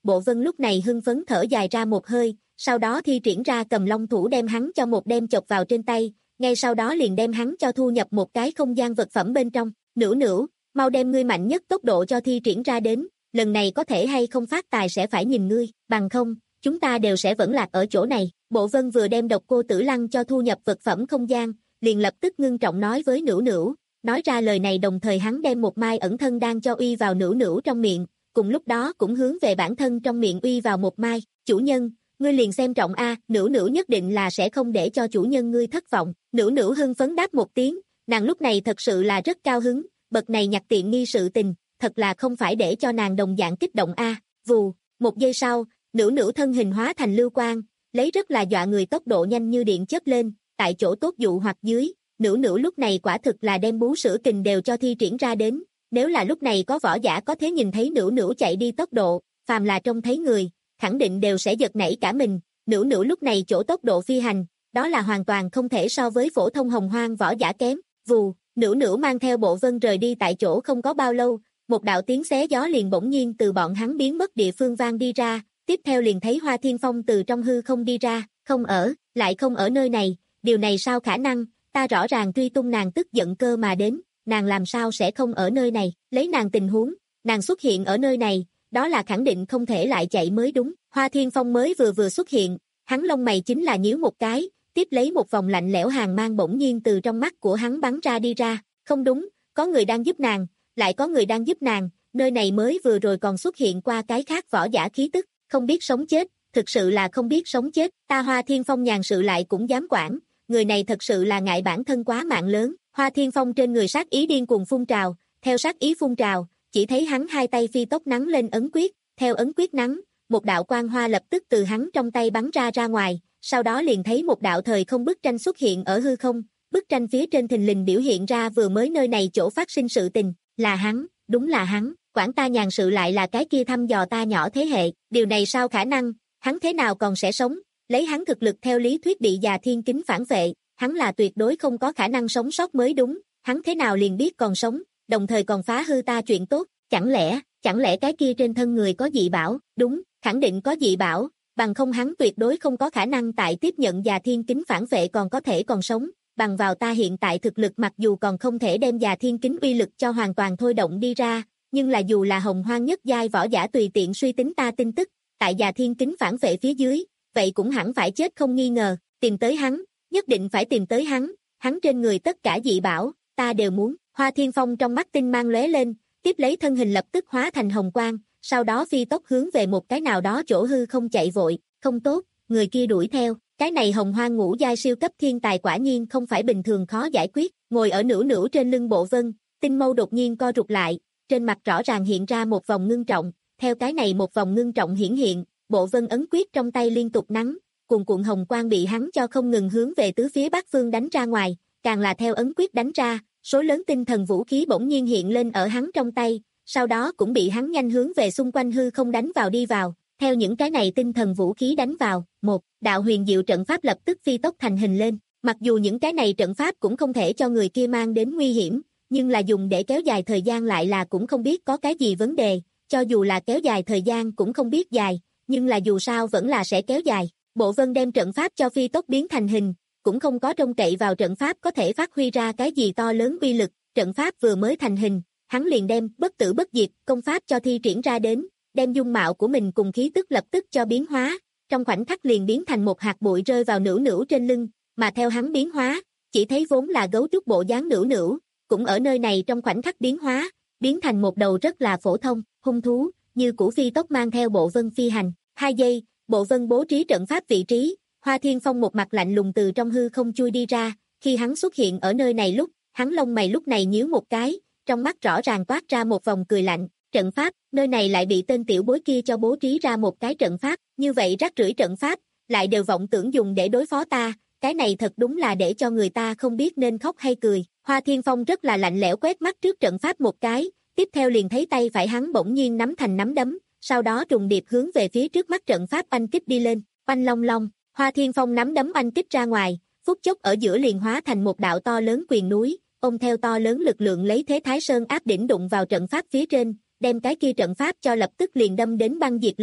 Bộ Vân lúc này hưng phấn thở dài ra một hơi, sau đó thi triển ra cầm long thủ đem hắn cho một đem chọc vào trên tay, ngay sau đó liền đem hắn cho thu nhập một cái không gian vật phẩm bên trong. Nữu nữu, mau đem ngươi mạnh nhất tốc độ cho thi triển ra đến, lần này có thể hay không phát tài sẽ phải nhìn ngươi, bằng không, chúng ta đều sẽ vẫn lạc ở chỗ này. Bộ Vân vừa đem độc cô Tử Lăng cho thu nhập vật phẩm không gian, liền lập tức ngưng trọng nói với Nữu Nữu, nói ra lời này đồng thời hắn đem một mai ẩn thân đan cho uy vào Nữu Nữu trong miệng, cùng lúc đó cũng hướng về bản thân trong miệng uy vào một mai. Chủ nhân, ngươi liền xem trọng a, Nữu Nữu nhất định là sẽ không để cho chủ nhân ngươi thất vọng. Nữu Nữu hưng phấn đáp một tiếng, nàng lúc này thật sự là rất cao hứng, bậc này nhặt tiện nghi sự tình, thật là không phải để cho nàng đồng dạng kích động a. Vù, một giây sau, Nữu Nữu thân hình hóa thành lưu quang, lấy rất là dọa người tốc độ nhanh như điện chớp lên, tại chỗ tốt dụ hoặc dưới, Nữu Nữu lúc này quả thực là đem bú sữa kình đều cho thi triển ra đến, nếu là lúc này có võ giả có thể nhìn thấy Nữu Nữu chạy đi tốc độ, phàm là trông thấy người, khẳng định đều sẽ giật nảy cả mình. Nữu Nữu lúc này chỗ tốc độ phi hành, đó là hoàn toàn không thể so với phổ thông hồng hoang võ giả kém. Vù, Nữu Nữu mang theo Bộ Vân rời đi tại chỗ không có bao lâu, một đạo tiếng xé gió liền bỗng nhiên từ bọn hắn biến mất địa phương vang đi ra, tiếp theo liền thấy Hoa Thiên Phong từ trong hư không đi ra, không ở, lại không ở nơi này, điều này sao khả năng, ta rõ ràng truy tung nàng tức giận cơ mà đến, nàng làm sao sẽ không ở nơi này, lấy nàng tình huống, nàng xuất hiện ở nơi này, đó là khẳng định không thể lại chạy mới đúng. Hoa Thiên Phong mới vừa vừa xuất hiện, hắn lông mày chính là nhíu một cái, tiếp lấy một vòng lạnh lẽo hàn mang bỗng nhiên từ trong mắt của hắn bắn ra đi ra, không đúng, có người đang giúp nàng, lại có người đang giúp nàng, nơi này mới vừa rồi còn xuất hiện qua cái khác võ giả khí tức, không biết sống chết, thực sự là không biết sống chết, ta Hoa Thiên Phong nhàn sự lại cũng dám quản, người này thật sự là ngại bản thân quá mạng lớn. Hoa Thiên Phong trên người sát ý điên cuồng phun trào, theo sát ý phun trào, chỉ thấy hắn hai tay phi tốc nắn lên ấn quyết, theo ấn quyết nắn, một đạo quang hoa lập tức từ hắn trong tay bắn ra ra ngoài, sau đó liền thấy một đạo thời không bức tranh xuất hiện ở hư không, bức tranh phía trên thình lình biểu hiện ra vừa mới nơi này chỗ phát sinh sự tình, là hắn, đúng là hắn, quản ta nhàn sự lại là cái kia thăm dò ta nhỏ thế hệ, điều này sao khả năng, hắn thế nào còn sẽ sống, lấy hắn thực lực theo lý thuyết bị già thiên kính phản vệ, hắn là tuyệt đối không có khả năng sống sót mới đúng, hắn thế nào liền biết còn sống, đồng thời còn phá hư ta chuyện tốt, chẳng lẽ, chẳng lẽ cái kia trên thân người có dị bảo, đúng, khẳng định có dị bảo, bằng không hắn tuyệt đối không có khả năng tại tiếp nhận già thiên kính phản vệ còn có thể còn sống, bằng vào ta hiện tại thực lực mặc dù còn không thể đem già thiên kính uy lực cho hoàn toàn thôi động đi ra, nhưng là dù là hồng hoang nhất giai võ giả tùy tiện suy tính ta tin tức, tại già thiên kính phản vệ phía dưới, vậy cũng hẳn phải chết không nghi ngờ, tìm tới hắn, nhất định phải tìm tới hắn, hắn trên người tất cả dị bảo, ta đều muốn. Hoa Thiên Phong trong mắt tinh mang lóe lên, tiếp lấy thân hình lập tức hóa thành hồng quang, sau đó phi tốc hướng về một cái nào đó chỗ hư không chạy vội, không tốt, người kia đuổi theo, cái này hồng hoang ngũ giai siêu cấp thiên tài quả nhiên không phải bình thường khó giải quyết, ngồi ở Nữu Nữu trên lưng Bộ Vân, tinh mâu đột nhiên co rụt lại, trên mặt rõ ràng hiện ra một vòng ngưng trọng, theo cái này một vòng ngưng trọng hiển hiện, Bộ Vân ấn quyết trong tay liên tục nắn, cuồn cuộn hồng quang bị hắn cho không ngừng hướng về tứ phía bắc phương đánh ra ngoài, càng là theo ấn quyết đánh ra, số lớn tinh thần vũ khí bỗng nhiên hiện lên ở hắn trong tay, sau đó cũng bị hắn nhanh hướng về xung quanh hư không đánh vào đi vào, theo những cái này tinh thần vũ khí đánh vào, một đạo huyền diệu trận pháp lập tức phi tốc thành hình lên, mặc dù những cái này trận pháp cũng không thể cho người kia mang đến nguy hiểm, nhưng là dùng để kéo dài thời gian lại là cũng không biết có cái gì vấn đề, cho dù là kéo dài thời gian cũng không biết dài, nhưng là dù sao vẫn là sẽ kéo dài. Bộ Vân đem trận pháp cho phi tốc biến thành hình, cũng không có trông cậy vào trận pháp có thể phát huy ra cái gì to lớn uy lực, trận pháp vừa mới thành hình, hắn liền đem bất tử bất diệt công pháp cho thi triển ra đến, đem dung mạo của mình cùng khí tức lập tức cho biến hóa, trong khoảnh khắc liền biến thành một hạt bụi rơi vào Nữu Nữu trên lưng, mà theo hắn biến hóa, chỉ thấy vốn là gấu trúc bộ dáng Nữu Nữu, cũng ở nơi này trong khoảnh khắc biến hóa, biến thành một đầu rất là phổ thông, hung thú, như củ phi tốc mang theo Bộ Vân phi hành, hai giây, Bộ Vân bố trí trận pháp vị trí, Hoa Thiên Phong một mặt lạnh lùng từ trong hư không chui đi ra, khi hắn xuất hiện ở nơi này lúc, hắn lông mày lúc này nhíu một cái, trong mắt rõ ràng toát ra một vòng cười lạnh, trận pháp, nơi này lại bị tên tiểu bối kia cho bố trí ra một cái trận pháp, như vậy rác rưởi trận pháp, lại đều vọng tưởng dùng để đối phó ta, cái này thật đúng là để cho người ta không biết nên khóc hay cười. Hoa Thiên Phong rất là lạnh lẽo quét mắt trước trận pháp một cái, tiếp theo liền thấy tay phải hắn bỗng nhiên nắm thành nắm đấm, sau đó trùng điệp hướng về phía trước mắt trận pháp oanh kích đi lên, oanh long long, Hoa Thiên Phong nắm đấm oanh kích ra ngoài, phút chốc ở giữa liền hóa thành một đạo to lớn quyền núi, ôm theo to lớn lực lượng lấy thế Thái Sơn áp đỉnh đụng vào trận pháp phía trên, đem cái kia trận pháp cho lập tức liền đâm đến băng diệt lên.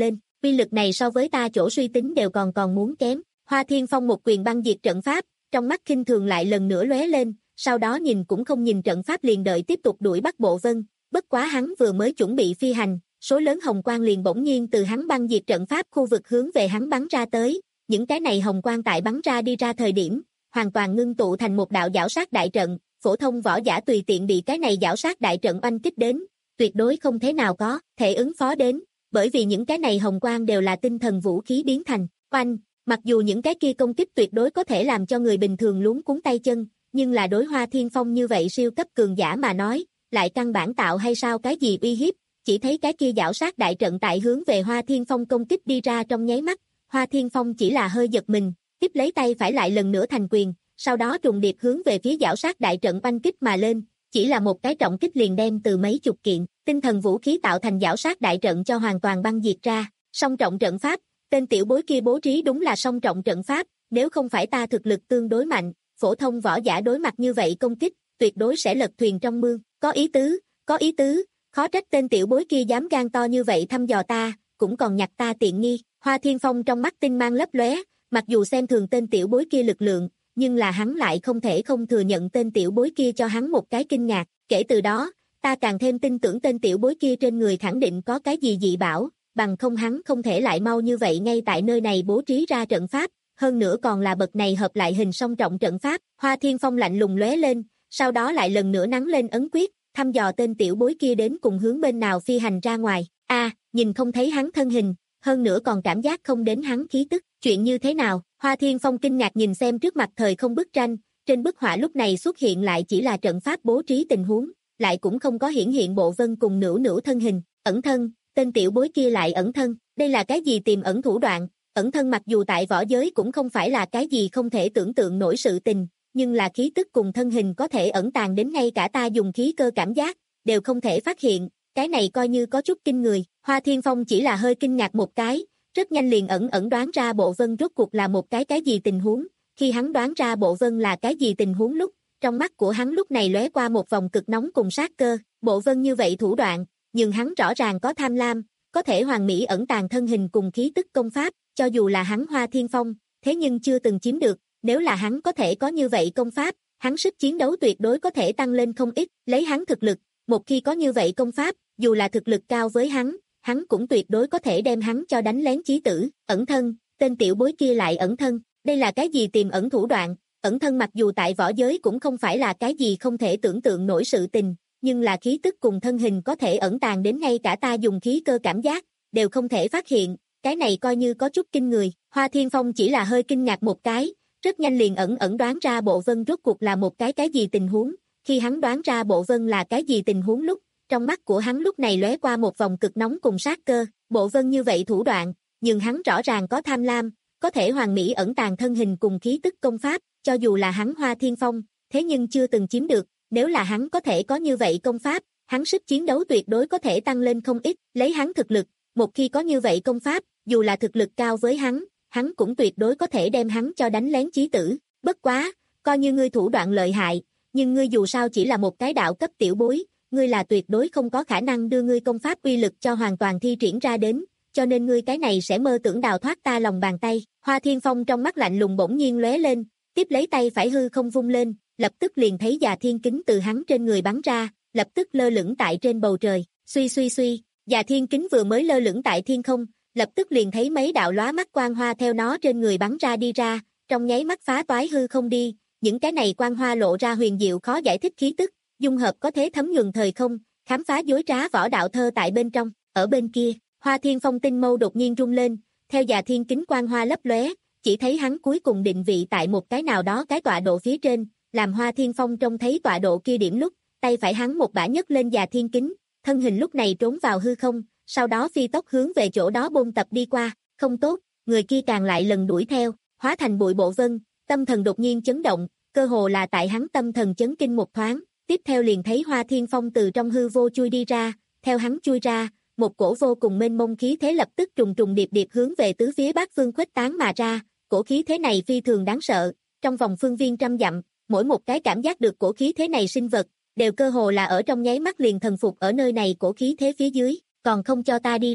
uy lực này so với ta chỗ suy tính đều còn còn muốn kém. Hoa Thiên Phong một quyền băng diệt trận pháp, trong mắt khinh thường lại lần nữa lóe lên, sau đó nhìn cũng không nhìn trận pháp liền đợi tiếp tục đuổi bắt Bộ Vân, bất quá hắn vừa mới chuẩn bị phi hành, số lớn hồng quang liền bỗng nhiên từ hắn băng diệt trận pháp khu vực hướng về hắn bắn ra tới, những cái này hồng quang tại bắn ra đi ra thời điểm, hoàn toàn ngưng tụ thành một đạo giảo sát đại trận, phổ thông võ giả tùy tiện bị cái này giảo sát đại trận oanh kích đến, tuyệt đối không thể nào có thể ứng phó đến, bởi vì những cái này hồng quang đều là tinh thần vũ khí biến thành, oanh, mặc dù những cái kia công kích tuyệt đối có thể làm cho người bình thường luống cuống tay chân, nhưng là đối Hoa Thiên Phong như vậy siêu cấp cường giả mà nói, lại căn bản tạo hay sao cái gì uy hiếp, chỉ thấy cái kia giảo sát đại trận tại hướng về Hoa Thiên Phong công kích đi ra trong nháy mắt, Hoa Thiên Phong chỉ là hơi giật mình, tiếp lấy tay phải lại lần nữa thành quyền, sau đó trùng điệp hướng về phía giảo sát đại trận oanh kích mà lên, chỉ là một cái trọng kích liền đem từ mấy chục kiện, tinh thần vũ khí tạo thành giảo sát đại trận cho hoàn toàn băng diệt ra, song trọng trận pháp, tên tiểu bối kia bố trí đúng là song trọng trận pháp, nếu không phải ta thực lực tương đối mạnh, phổ thông võ giả đối mặt như vậy công kích, tuyệt đối sẽ lật thuyền trong mương, có ý tứ, có ý tứ, khó trách tên tiểu bối kia dám gan to như vậy thăm dò ta, cũng còn nhặt ta tiện nghi. Hoa Thiên Phong trong mắt tinh mang lấp lóe, mặc dù xem thường tên tiểu bối kia lực lượng, nhưng là hắn lại không thể không thừa nhận tên tiểu bối kia cho hắn một cái kinh ngạc, kể từ đó, ta càng thêm tin tưởng tên tiểu bối kia trên người khẳng định có cái gì dị bảo, bằng không hắn không thể lại mau như vậy ngay tại nơi này bố trí ra trận pháp, hơn nữa còn là bậc này hợp lại hình song trọng trận pháp. Hoa Thiên Phong lạnh lùng lóe lên, sau đó lại lần nữa nắn lên ấn quyết, thăm dò tên tiểu bối kia đến cùng hướng bên nào phi hành ra ngoài. A, à, nhìn không thấy hắn thân hình, hơn nữa còn cảm giác không đến hắn khí tức, chuyện như thế nào? Hoa Thiên Phong kinh ngạc nhìn xem trước mặt thời không bức tranh, trên bức họa lúc này xuất hiện lại chỉ là trận pháp bố trí tình huống, lại cũng không có hiển hiện Bộ Vân cùng Nữu Nữu thân hình, ẩn thân, tên tiểu bối kia lại ẩn thân, đây là cái gì tiềm ẩn thủ đoạn? Ẩn thân mặc dù tại võ giới cũng không phải là cái gì không thể tưởng tượng nổi sự tình, nhưng là khí tức cùng thân hình có thể ẩn tàng đến ngay cả ta dùng khí cơ cảm giác, đều không thể phát hiện, cái này coi như có chút kinh người. Hoa Thiên Phong chỉ là hơi kinh ngạc một cái, rất nhanh liền ẩn ẩn đoán ra Bộ Vân rốt cuộc là một cái cái gì tình huống, khi hắn đoán ra Bộ Vân là cái gì tình huống lúc, trong mắt của hắn lúc này lóe qua một vòng cực nóng cùng sát cơ, Bộ Vân như vậy thủ đoạn, nhưng hắn rõ ràng có tham lam, có thể hoàn mỹ ẩn tàng thân hình cùng khí tức công pháp, cho dù là hắn Hoa Thiên Phong, thế nhưng chưa từng chiếm được, nếu là hắn có thể có như vậy công pháp, hắn sức chiến đấu tuyệt đối có thể tăng lên không ít, lấy hắn thực lực, một khi có như vậy công pháp, dù là thực lực cao với hắn, hắn cũng tuyệt đối có thể đem hắn cho đánh lén chí tử, ẩn thân, tên tiểu bối kia lại ẩn thân, đây là cái gì tiềm ẩn thủ đoạn, ẩn thân mặc dù tại võ giới cũng không phải là cái gì không thể tưởng tượng nổi sự tình, nhưng là khí tức cùng thân hình có thể ẩn tàng đến ngay cả ta dùng khí cơ cảm giác, đều không thể phát hiện, cái này coi như có chút kinh người. Hoa Thiên Phong chỉ là hơi kinh ngạc một cái, rất nhanh liền ẩn ẩn đoán ra Bộ Vân rốt cuộc là một cái cái gì tình huống, khi hắn đoán ra Bộ Vân là cái gì tình huống lúc, trong mắt của hắn lúc này lóe qua một vòng cực nóng cùng sát cơ, Bộ Vân như vậy thủ đoạn, nhưng hắn rõ ràng có tham lam, có thể hoàn mỹ ẩn tàng thân hình cùng khí tức công pháp, cho dù là hắn Hoa Thiên Phong, thế nhưng chưa từng chiếm được, nếu là hắn có thể có như vậy công pháp, hắn sức chiến đấu tuyệt đối có thể tăng lên không ít, lấy hắn thực lực, một khi có như vậy công pháp, dù là thực lực cao với hắn, hắn cũng tuyệt đối có thể đem hắn cho đánh lén chí tử, bất quá, coi như ngươi thủ đoạn lợi hại, nhưng ngươi dù sao chỉ là một cái đạo cấp tiểu bối, ngươi là tuyệt đối không có khả năng đưa ngươi công pháp uy lực cho hoàn toàn thi triển ra đến, cho nên ngươi cái này sẽ mơ tưởng đào thoát ta lòng bàn tay. Hoa Thiên Phong trong mắt lạnh lùng bỗng nhiên lóe lên, tiếp lấy tay phải hư không vung lên, lập tức liền thấy Già Thiên Kính từ hắn trên người bắn ra, lập tức lơ lửng tại trên bầu trời, suy suy suy, Già Thiên Kính vừa mới lơ lửng tại thiên không, lập tức liền thấy mấy đạo lóa mắt quang hoa theo nó trên người bắn ra đi ra, trong nháy mắt phá toái hư không đi, những cái này quang hoa lộ ra huyền diệu khó giải thích khí tức, dung hợp có thế thấm nhuần thời không, khám phá dối trá võ đạo thơ tại bên trong, ở bên kia, Hoa Thiên Phong tinh mâu đột nhiên rung lên, theo Già Thiên Kính quang hoa lấp lóe, chỉ thấy hắn cuối cùng định vị tại một cái nào đó cái tọa độ phía trên, làm Hoa Thiên Phong trông thấy tọa độ kia điểm lúc, tay phải hắn một bả nhấc lên Già Thiên Kính, thân hình lúc này trốn vào hư không, sau đó phi tốc hướng về chỗ đó bôn tập đi qua, không tốt, người kia càng lại lần đuổi theo, hóa thành bụi Bộ Vân, tâm thần đột nhiên chấn động, cơ hồ là tại hắn tâm thần chấn kinh một thoáng, tiếp theo liền thấy Hoa Thiên Phong từ trong hư vô chui đi ra, theo hắn chui ra, một cổ vô cùng mênh mông khí thế lập tức trùng trùng điệp điệp hướng về tứ phía bát phương khuếch tán mà ra, cổ khí thế này phi thường đáng sợ, trong vòng phương viên trăm dặm, mỗi một cái cảm giác được cổ khí thế này sinh vật, đều cơ hồ là ở trong nháy mắt liền thần phục ở nơi này cổ khí thế phía dưới, còn không cho ta đi ra.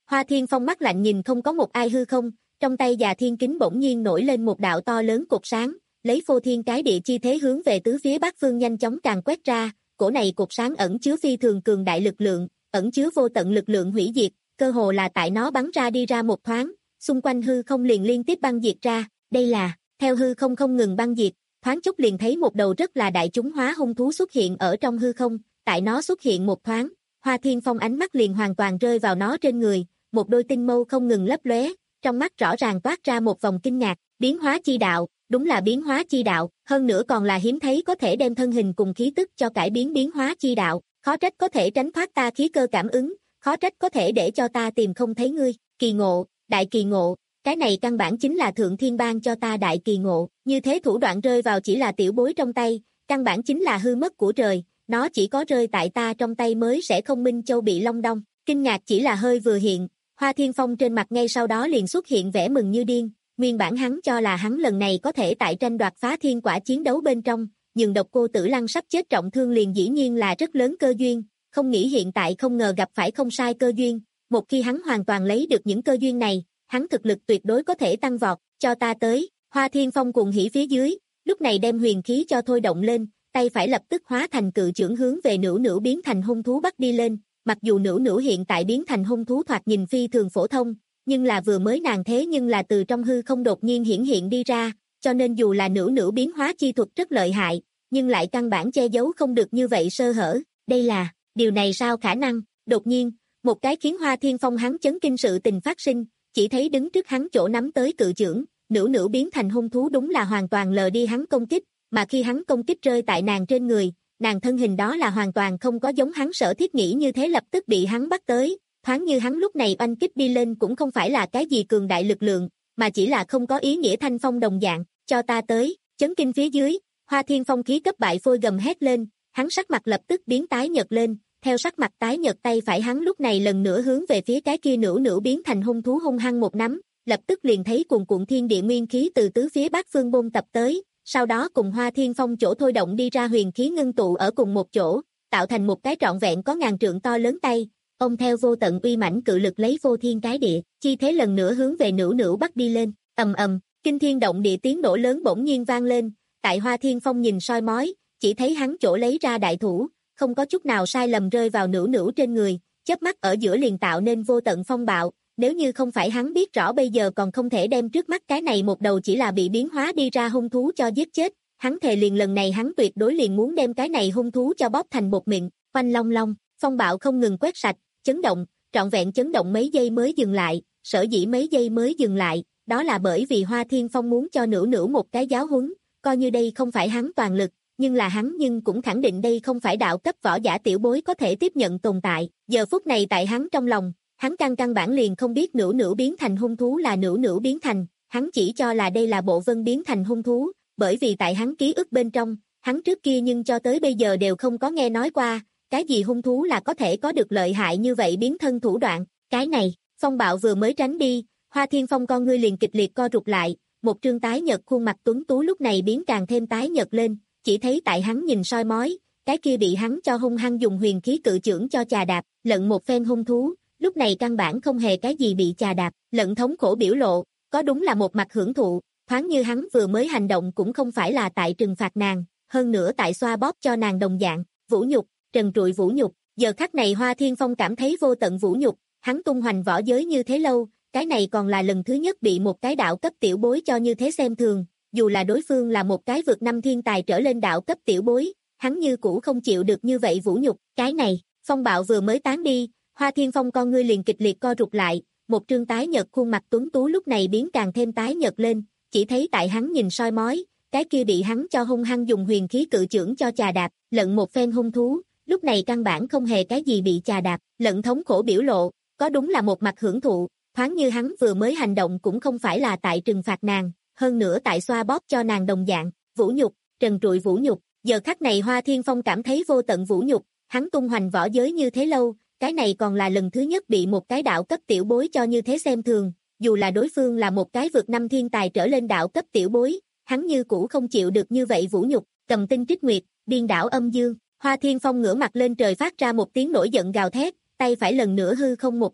Hoa Thiên Phong mắt lạnh nhìn không có một ai hư không, trong tay Già Thiên Kính bỗng nhiên nổi lên một đạo to lớn cột sáng, lấy phô thiên cái địa chi thế hướng về tứ phía bát phương nhanh chóng càn quét ra, cổ này cột sáng ẩn chứa phi thường cường đại lực lượng, ẩn chứa vô tận lực lượng hủy diệt, cơ hồ là tại nó bắn ra đi ra một thoáng, xung quanh hư không liền liên tiếp băng diệt ra, đây là, theo hư không không ngừng băng diệt, thoáng chốc liền thấy một đầu rất là đại chúng hóa hung thú xuất hiện ở trong hư không, tại nó xuất hiện một thoáng, Hoa Thiên Phong ánh mắt liền hoàn toàn rơi vào nó trên người, một đôi tinh mâu không ngừng lấp lóe, trong mắt rõ ràng toát ra một vòng kinh ngạc, biến hóa chi đạo, đúng là biến hóa chi đạo, hơn nữa còn là hiếm thấy có thể đem thân hình cùng khí tức cho cải biến biến hóa chi đạo, khó trách có thể tránh thoát ta khí cơ cảm ứng, khó trách có thể để cho ta tìm không thấy ngươi, kỳ ngộ, đại kỳ ngộ, cái này căn bản chính là thượng thiên ban cho ta đại kỳ ngộ, như thế thủ đoạn rơi vào chỉ là tiểu bối trong tay, căn bản chính là hư mất của trời, nó chỉ có rơi tại ta trong tay mới sẽ không Minh Châu bị long đong, kinh ngạc chỉ là hơi vừa hiện, Hoa Thiên Phong trên mặt ngay sau đó liền xuất hiện vẻ mừng như điên, nguyên bản hắn cho là hắn lần này có thể tại tranh đoạt phá thiên quả chiến đấu bên trong, nhưng độc cô Tử Lăng sắp chết trọng thương liền dĩ nhiên là rất lớn cơ duyên, không nghĩ hiện tại không ngờ gặp phải không sai cơ duyên, một khi hắn hoàn toàn lấy được những cơ duyên này, hắn thực lực tuyệt đối có thể tăng vọt, cho ta tới, Hoa Thiên Phong cuồng hỉ phía dưới, lúc này đem huyền khí cho thôi động lên, tay phải lập tức hóa thành cự chưởng hướng về Nữu Nữu biến thành hung thú bắt đi lên, mặc dù Nữu Nữu hiện tại biến thành hung thú thoạt nhìn phi thường phổ thông, nhưng là vừa mới nàng thế nhưng là từ trong hư không đột nhiên hiển hiện đi ra, cho nên dù là Nữu Nữu biến hóa chi thuật rất lợi hại, nhưng lại căn bản che giấu không được như vậy sơ hở, đây là, điều này sao khả năng, đột nhiên, một cái khiến Hoa Thiên Phong hắn chấn kinh sự tình phát sinh, chỉ thấy đứng trước hắn chỗ nắm tới cự chưởng, Nữu Nữu biến thành hung thú đúng là hoàn toàn lờ đi hắn công kích, mà khi hắn công kích rơi tại nàng trên người, nàng thân hình đó là hoàn toàn không có giống hắn sở thiết nghĩ như thế lập tức bị hắn bắt tới, thoáng như hắn lúc này oanh kích đi lên cũng không phải là cái gì cường đại lực lượng, mà chỉ là không có ý nghĩa thanh phong đồng dạng, cho ta tới, chấn kinh phía dưới, Hoa Thiên Phong khí cấp bại phôi gầm hét lên, hắn sắc mặt lập tức biến tái nhợt lên, theo sắc mặt tái nhợt tay phải hắn lúc này lần nữa hướng về phía cái kia Nữu Nữu biến thành hung thú hung hăng một nắm, lập tức liền thấy cuồn cuộn thiên địa nguyên khí từ tứ phía bát phương bôn tập tới, sau đó cùng Hoa Thiên Phong chỗ thôi động đi ra huyền khí ngưng tụ ở cùng một chỗ, tạo thành một cái trọn vẹn có ngàn trượng to lớn tay, ông theo vô tận uy mãnh cự lực lấy vô thiên cái địa, chi thế lần nữa hướng về Nữu Nữu bắt đi lên, ầm ầm, kinh thiên động địa tiếng nổ lớn bỗng nhiên vang lên, tại Hoa Thiên Phong nhìn soi mói, chỉ thấy hắn chỗ lấy ra đại thủ, không có chút nào sai lầm rơi vào Nữu Nữu trên người, chớp mắt ở giữa liền tạo nên vô tận phong bạo, nếu như không phải hắn biết rõ bây giờ còn không thể đem trước mắt cái này một đầu chỉ là bị biến hóa đi ra hung thú cho giết chết, hắn thề liền lần này hắn tuyệt đối liền muốn đem cái này hung thú cho bóp thành bột mịn, oanh long long, phong bạo không ngừng quét sạch, chấn động, trọn vẹn chấn động mấy giây mới dừng lại, sở dĩ mấy giây mới dừng lại, đó là bởi vì Hoa Thiên Phong muốn cho Nữu Nữu một cái giáo huấn, coi như đây không phải hắn toàn lực, nhưng là hắn nhưng cũng khẳng định đây không phải đạo cấp võ giả tiểu bối có thể tiếp nhận tồn tại, giờ phút này tại hắn trong lòng, hắn căn căn bản liền không biết Nữu Nữu biến thành hung thú là Nữu Nữu biến thành, hắn chỉ cho là đây là Bộ Vân biến thành hung thú, bởi vì tại hắn ký ức bên trong, hắn trước kia nhưng cho tới bây giờ đều không có nghe nói qua, cái gì hung thú là có thể có được lợi hại như vậy biến thân thủ đoạn, cái này, phong bạo vừa mới tránh đi, Hoa Thiên Phong con ngươi liền kịch liệt co rụt lại, một trương tái nhợt khuôn mặt tuấn tú lúc này biến càng thêm tái nhợt lên, chỉ thấy tại hắn nhìn soi mói, cái kia bị hắn cho hung hăng dùng huyền khí cự chưởng cho chà đạp, lận một phen hung thú, lúc này căn bản không hề cái gì bị chà đạp, lận thống khổ biểu lộ, có đúng là một mặt hưởng thụ, thoáng như hắn vừa mới hành động cũng không phải là tại trừng phạt nàng, hơn nữa tại xoa bóp cho nàng đồng dạng, vũ nhục, trần trụi vũ nhục, giờ khắc này Hoa Thiên Phong cảm thấy vô tận vũ nhục, hắn tung hoành võ giới như thế lâu, cái này còn là lần thứ nhất bị một cái đạo cấp tiểu bối cho như thế xem thường, dù là đối phương là một cái vượt năm thiên tài trở lên đạo cấp tiểu bối, hắn như cũ không chịu được như vậy vũ nhục, cái này, phong bạo vừa mới tán đi, Hoa Thiên Phong con ngươi liền kịch liệt co rụt lại, một trương tái nhợt khuôn mặt tuấn tú lúc này biến càng thêm tái nhợt lên, chỉ thấy tại hắn nhìn soi mói, cái kia bị hắn cho hung hăng dùng huyền khí cự chưởng cho chà đạp, lận một phen hung thú, lúc này căn bản không hề cái gì bị chà đạp, lận thống khổ biểu lộ, có đúng là một mặt hưởng thụ, thoáng như hắn vừa mới hành động cũng không phải là tại trừng phạt nàng, hơn nữa tại xoa bóp cho nàng đồng dạng, vũ nhục, trần trụi vũ nhục, giờ khắc này Hoa Thiên Phong cảm thấy vô tận vũ nhục, hắn tung hoành võ giới như thế lâu, cái này còn là lần thứ nhất bị một cái đạo cấp tiểu bối cho như thế xem thường, dù là đối phương là một cái vượt năm thiên tài trở lên đạo cấp tiểu bối, hắn như cũ không chịu được như vậy vũ nhục, cầm tinh trích nguyệt, điên đảo âm dương, Hoa Thiên Phong ngửa mặt lên trời phát ra một tiếng nổi giận gào thét, tay phải lần nữa hư không một nắm,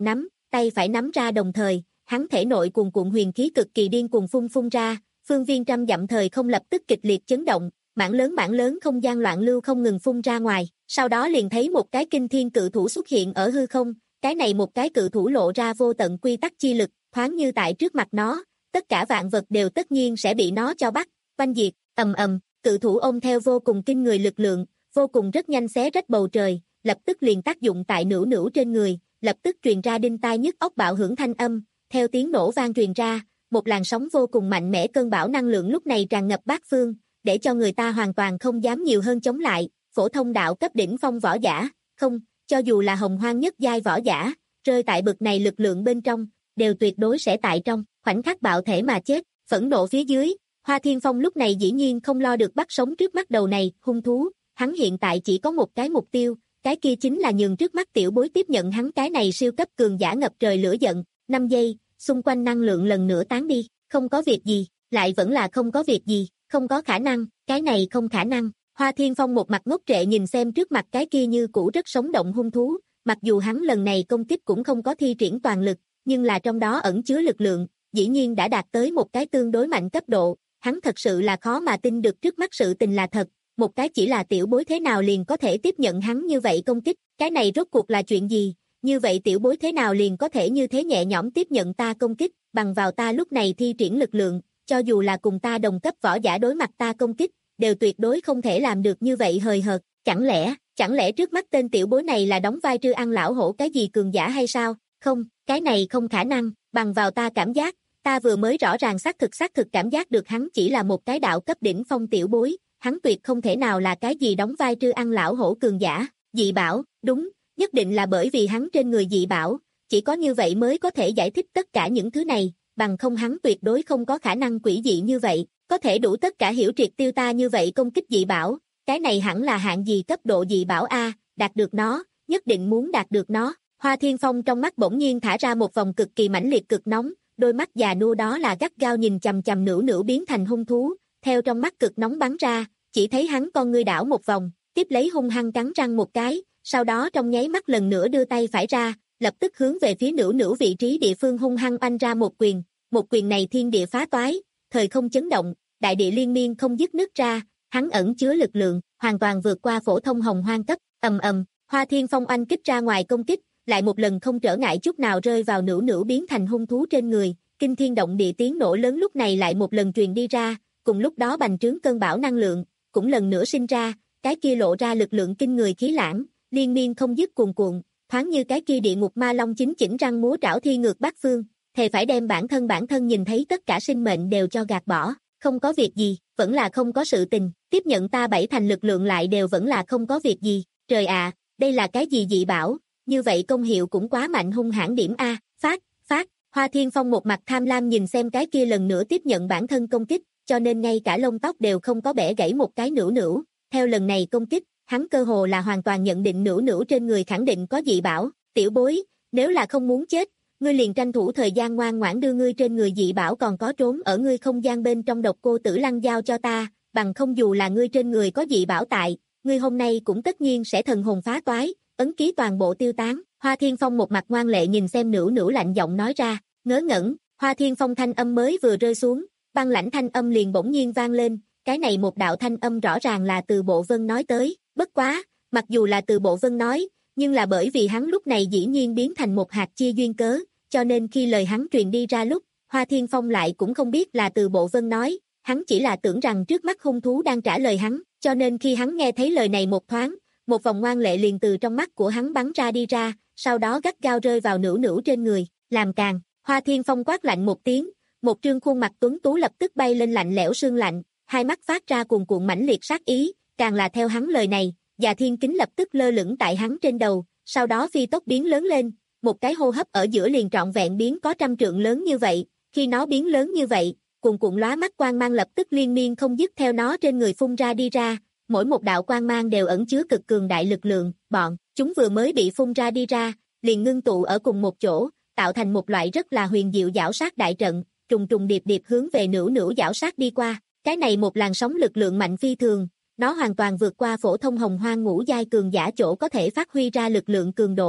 tay phải nắm ra đồng thời, hắn thể nội cuồn cuộn huyền khí cực kỳ điên cuồng phun phun ra, phương viên trăm dặm thời không lập tức kịch liệt chấn động, mảng lớn mảng lớn không gian loạn lưu không ngừng phun ra ngoài, sau đó liền thấy một cái kinh thiên cự thủ xuất hiện ở hư không, cái này một cái cự thủ lộ ra vô tận quy tắc chi lực, thoáng như tại trước mặt nó, tất cả vạn vật đều tất nhiên sẽ bị nó cho bắt, oanh diệt, ầm ầm, cự thủ ôm theo vô cùng kinh người lực lượng, vô cùng rất nhanh xé rách bầu trời, lập tức liền tác dụng tại Nữu Nữu trên người, lập tức truyền ra đinh tai nhức óc bạo hưởng thanh âm, theo tiếng nổ vang truyền ra, một làn sóng vô cùng mạnh mẽ cơn bão năng lượng lúc này tràn ngập bát phương, để cho người ta hoàn toàn không dám nhiều hơn chống lại, phổ thông đạo cấp đỉnh phong võ giả, không, cho dù là hồng hoang nhất giai võ giả, rơi tại bực này lực lượng bên trong, đều tuyệt đối sẽ tại trong khoảnh khắc bạo thể mà chết, phẫn nộ phía dưới, Hoa Thiên Phong lúc này dĩ nhiên không lo được bắt sống trước mắt đầu này, hung thú, hắn hiện tại chỉ có một cái mục tiêu, cái kia chính là nhường trước mắt tiểu bối tiếp nhận hắn cái này siêu cấp cường giả ngập trời lửa giận, năm giây, xung quanh năng lượng lần nữa tán đi, không có việc gì, lại vẫn là không có việc gì, không có khả năng, cái này không khả năng, Hoa Thiên Phong một mặt ngốc trệ nhìn xem trước mặt cái kia như cũ rất sống động hung thú, mặc dù hắn lần này công kích cũng không có thi triển toàn lực, nhưng là trong đó ẩn chứa lực lượng, dĩ nhiên đã đạt tới một cái tương đối mạnh cấp độ, hắn thật sự là khó mà tin được trước mắt sự tình là thật, một cái chỉ là tiểu bối thế nào liền có thể tiếp nhận hắn như vậy công kích, cái này rốt cuộc là chuyện gì, như vậy tiểu bối thế nào liền có thể như thế nhẹ nhõm tiếp nhận ta công kích, bằng vào ta lúc này thi triển lực lượng, cho dù là cùng ta đồng cấp võ giả đối mặt ta công kích, đều tuyệt đối không thể làm được như vậy hời hợt, chẳng lẽ, chẳng lẽ trước mắt tên tiểu bối này là đóng vai trư ăn lão hổ cái gì cường giả hay sao, không, cái này không khả năng, bằng vào ta cảm giác, ta vừa mới rõ ràng xác thực xác thực cảm giác được hắn chỉ là một cái đạo cấp đỉnh phong tiểu bối, hắn tuyệt không thể nào là cái gì đóng vai trư ăn lão hổ cường giả, dị bảo, đúng, nhất định là bởi vì hắn trên người dị bảo, chỉ có như vậy mới có thể giải thích tất cả những thứ này, bằng không hắn tuyệt đối không có khả năng quỷ dị như vậy, có thể đủ tất cả hiểu triệt tiêu ta như vậy công kích dị bảo, cái này hẳn là hạng gì cấp độ dị bảo a, đạt được nó, nhất định muốn đạt được nó. Hoa Thiên Phong trong mắt bỗng nhiên thả ra một vòng cực kỳ mãnh liệt cực nóng, đôi mắt già nua đó là gắt gao nhìn chằm chằm Nữu Nữu biến thành hung thú, theo trong mắt cực nóng bắn ra, chỉ thấy hắn con ngươi đảo một vòng, tiếp lấy hung hăng cắn răng một cái, sau đó trong nháy mắt lần nữa đưa tay phải ra, lập tức hướng về phía Nữu Nữu vị trí địa phương hung hăng oanh ra một quyền, một quyền này thiên địa phá toái, thời không chấn động, đại địa liên miên không dứt nứt ra, hắn ẩn chứa lực lượng, hoàn toàn vượt qua phổ thông hồng hoang cấp, ầm ầm, Hoa Thiên Phong oanh kích ra ngoài công kích, lại một lần không trở ngại chút nào rơi vào Nữu Nữu biến thành hung thú trên người, kinh thiên động địa tiếng nổ lớn lúc này lại một lần truyền đi ra, cùng lúc đó bành trướng cơn bão năng lượng, cũng lần nữa sinh ra, cái kia lộ ra lực lượng kinh người khí lãng, liên miên không dứt cuồn cuộn, thoáng như cái kia địa ngục ma long chính chỉnh răng múa trảo thi ngược bát phương, thề phải đem bản thân bản thân nhìn thấy tất cả sinh mệnh đều cho gạt bỏ, không có việc gì, vẫn là không có sự tình, tiếp nhận ta bảy thành lực lượng lại đều vẫn là không có việc gì, trời ạ, đây là cái gì dị bảo, như vậy công hiệu cũng quá mạnh hung hãn điểm a, phát, phát, Hoa Thiên Phong một mặt tham lam nhìn xem cái kia lần nữa tiếp nhận bản thân công kích, cho nên ngay cả lông tóc đều không có bẻ gãy một cái Nữu Nữu, theo lần này công kích, hắn cơ hồ là hoàn toàn nhận định Nữu Nữu trên người khẳng định có dị bảo, tiểu bối, nếu là không muốn chết, ngươi liền tranh thủ thời gian ngoan ngoãn đưa ngươi trên người dị bảo còn có trốn ở ngươi không gian bên trong độc cô tử lăng giao cho ta, bằng không dù là ngươi trên người có dị bảo tại, ngươi hôm nay cũng tất nhiên sẽ thần hồn phá toái, ấn ký toàn bộ tiêu tán. Hoa Thiên Phong một mặt ngoan lệ nhìn xem Nữu Nữu lạnh giọng nói ra, ngớ ngẩn, Hoa Thiên Phong thanh âm mới vừa rơi xuống, băng lãnh thanh âm liền bỗng nhiên vang lên, cái này một đạo thanh âm rõ ràng là từ Bộ Vân nói tới, bất quá, mặc dù là từ Bộ Vân nói, nhưng là bởi vì hắn lúc này dĩ nhiên biến thành một hạt chia duyên cớ, cho nên khi lời hắn truyền đi ra lúc, Hoa Thiên Phong lại cũng không biết là từ Bộ Vân nói, hắn chỉ là tưởng rằng trước mắt hung thú đang trả lời hắn, cho nên khi hắn nghe thấy lời này một thoáng, một vòng ngoan lệ liền từ trong mắt của hắn bắn ra đi ra, sau đó gắt gao rơi vào Nữu Nữu trên người, làm càng, Hoa Thiên Phong quát lạnh một tiếng, một trương khuôn mặt tuấn tú lập tức bay lên lạnh lẽo sương lạnh, hai mắt phát ra cuồn cuộn mãnh liệt sát ý, càng là theo hắn lời này, Già Thiên Kính lập tức lơ lửng tại hắn trên đầu, sau đó phi tốc biến lớn lên, một cái hô hấp ở giữa liền trọn vẹn biến có trăm trượng lớn như vậy, khi nó biến lớn như vậy, cuồn cuộn lóa mắt quang mang lập tức liên miên không dứt theo nó trên người phun ra đi ra, mỗi một đạo quang mang đều ẩn chứa cực cường đại lực lượng, bọn chúng vừa mới bị phun ra đi ra, liền ngưng tụ ở cùng một chỗ, tạo thành một loại rất là huyền diệu giảo sát đại trận, trùng trùng điệp điệp hướng về Nữu Nữu giảo sát đi qua, cái này một làn sóng lực lượng mạnh phi thường, nó hoàn toàn vượt qua phổ thông hồng hoang ngũ giai cường giả chỗ có thể phát huy ra lực lượng cường độ,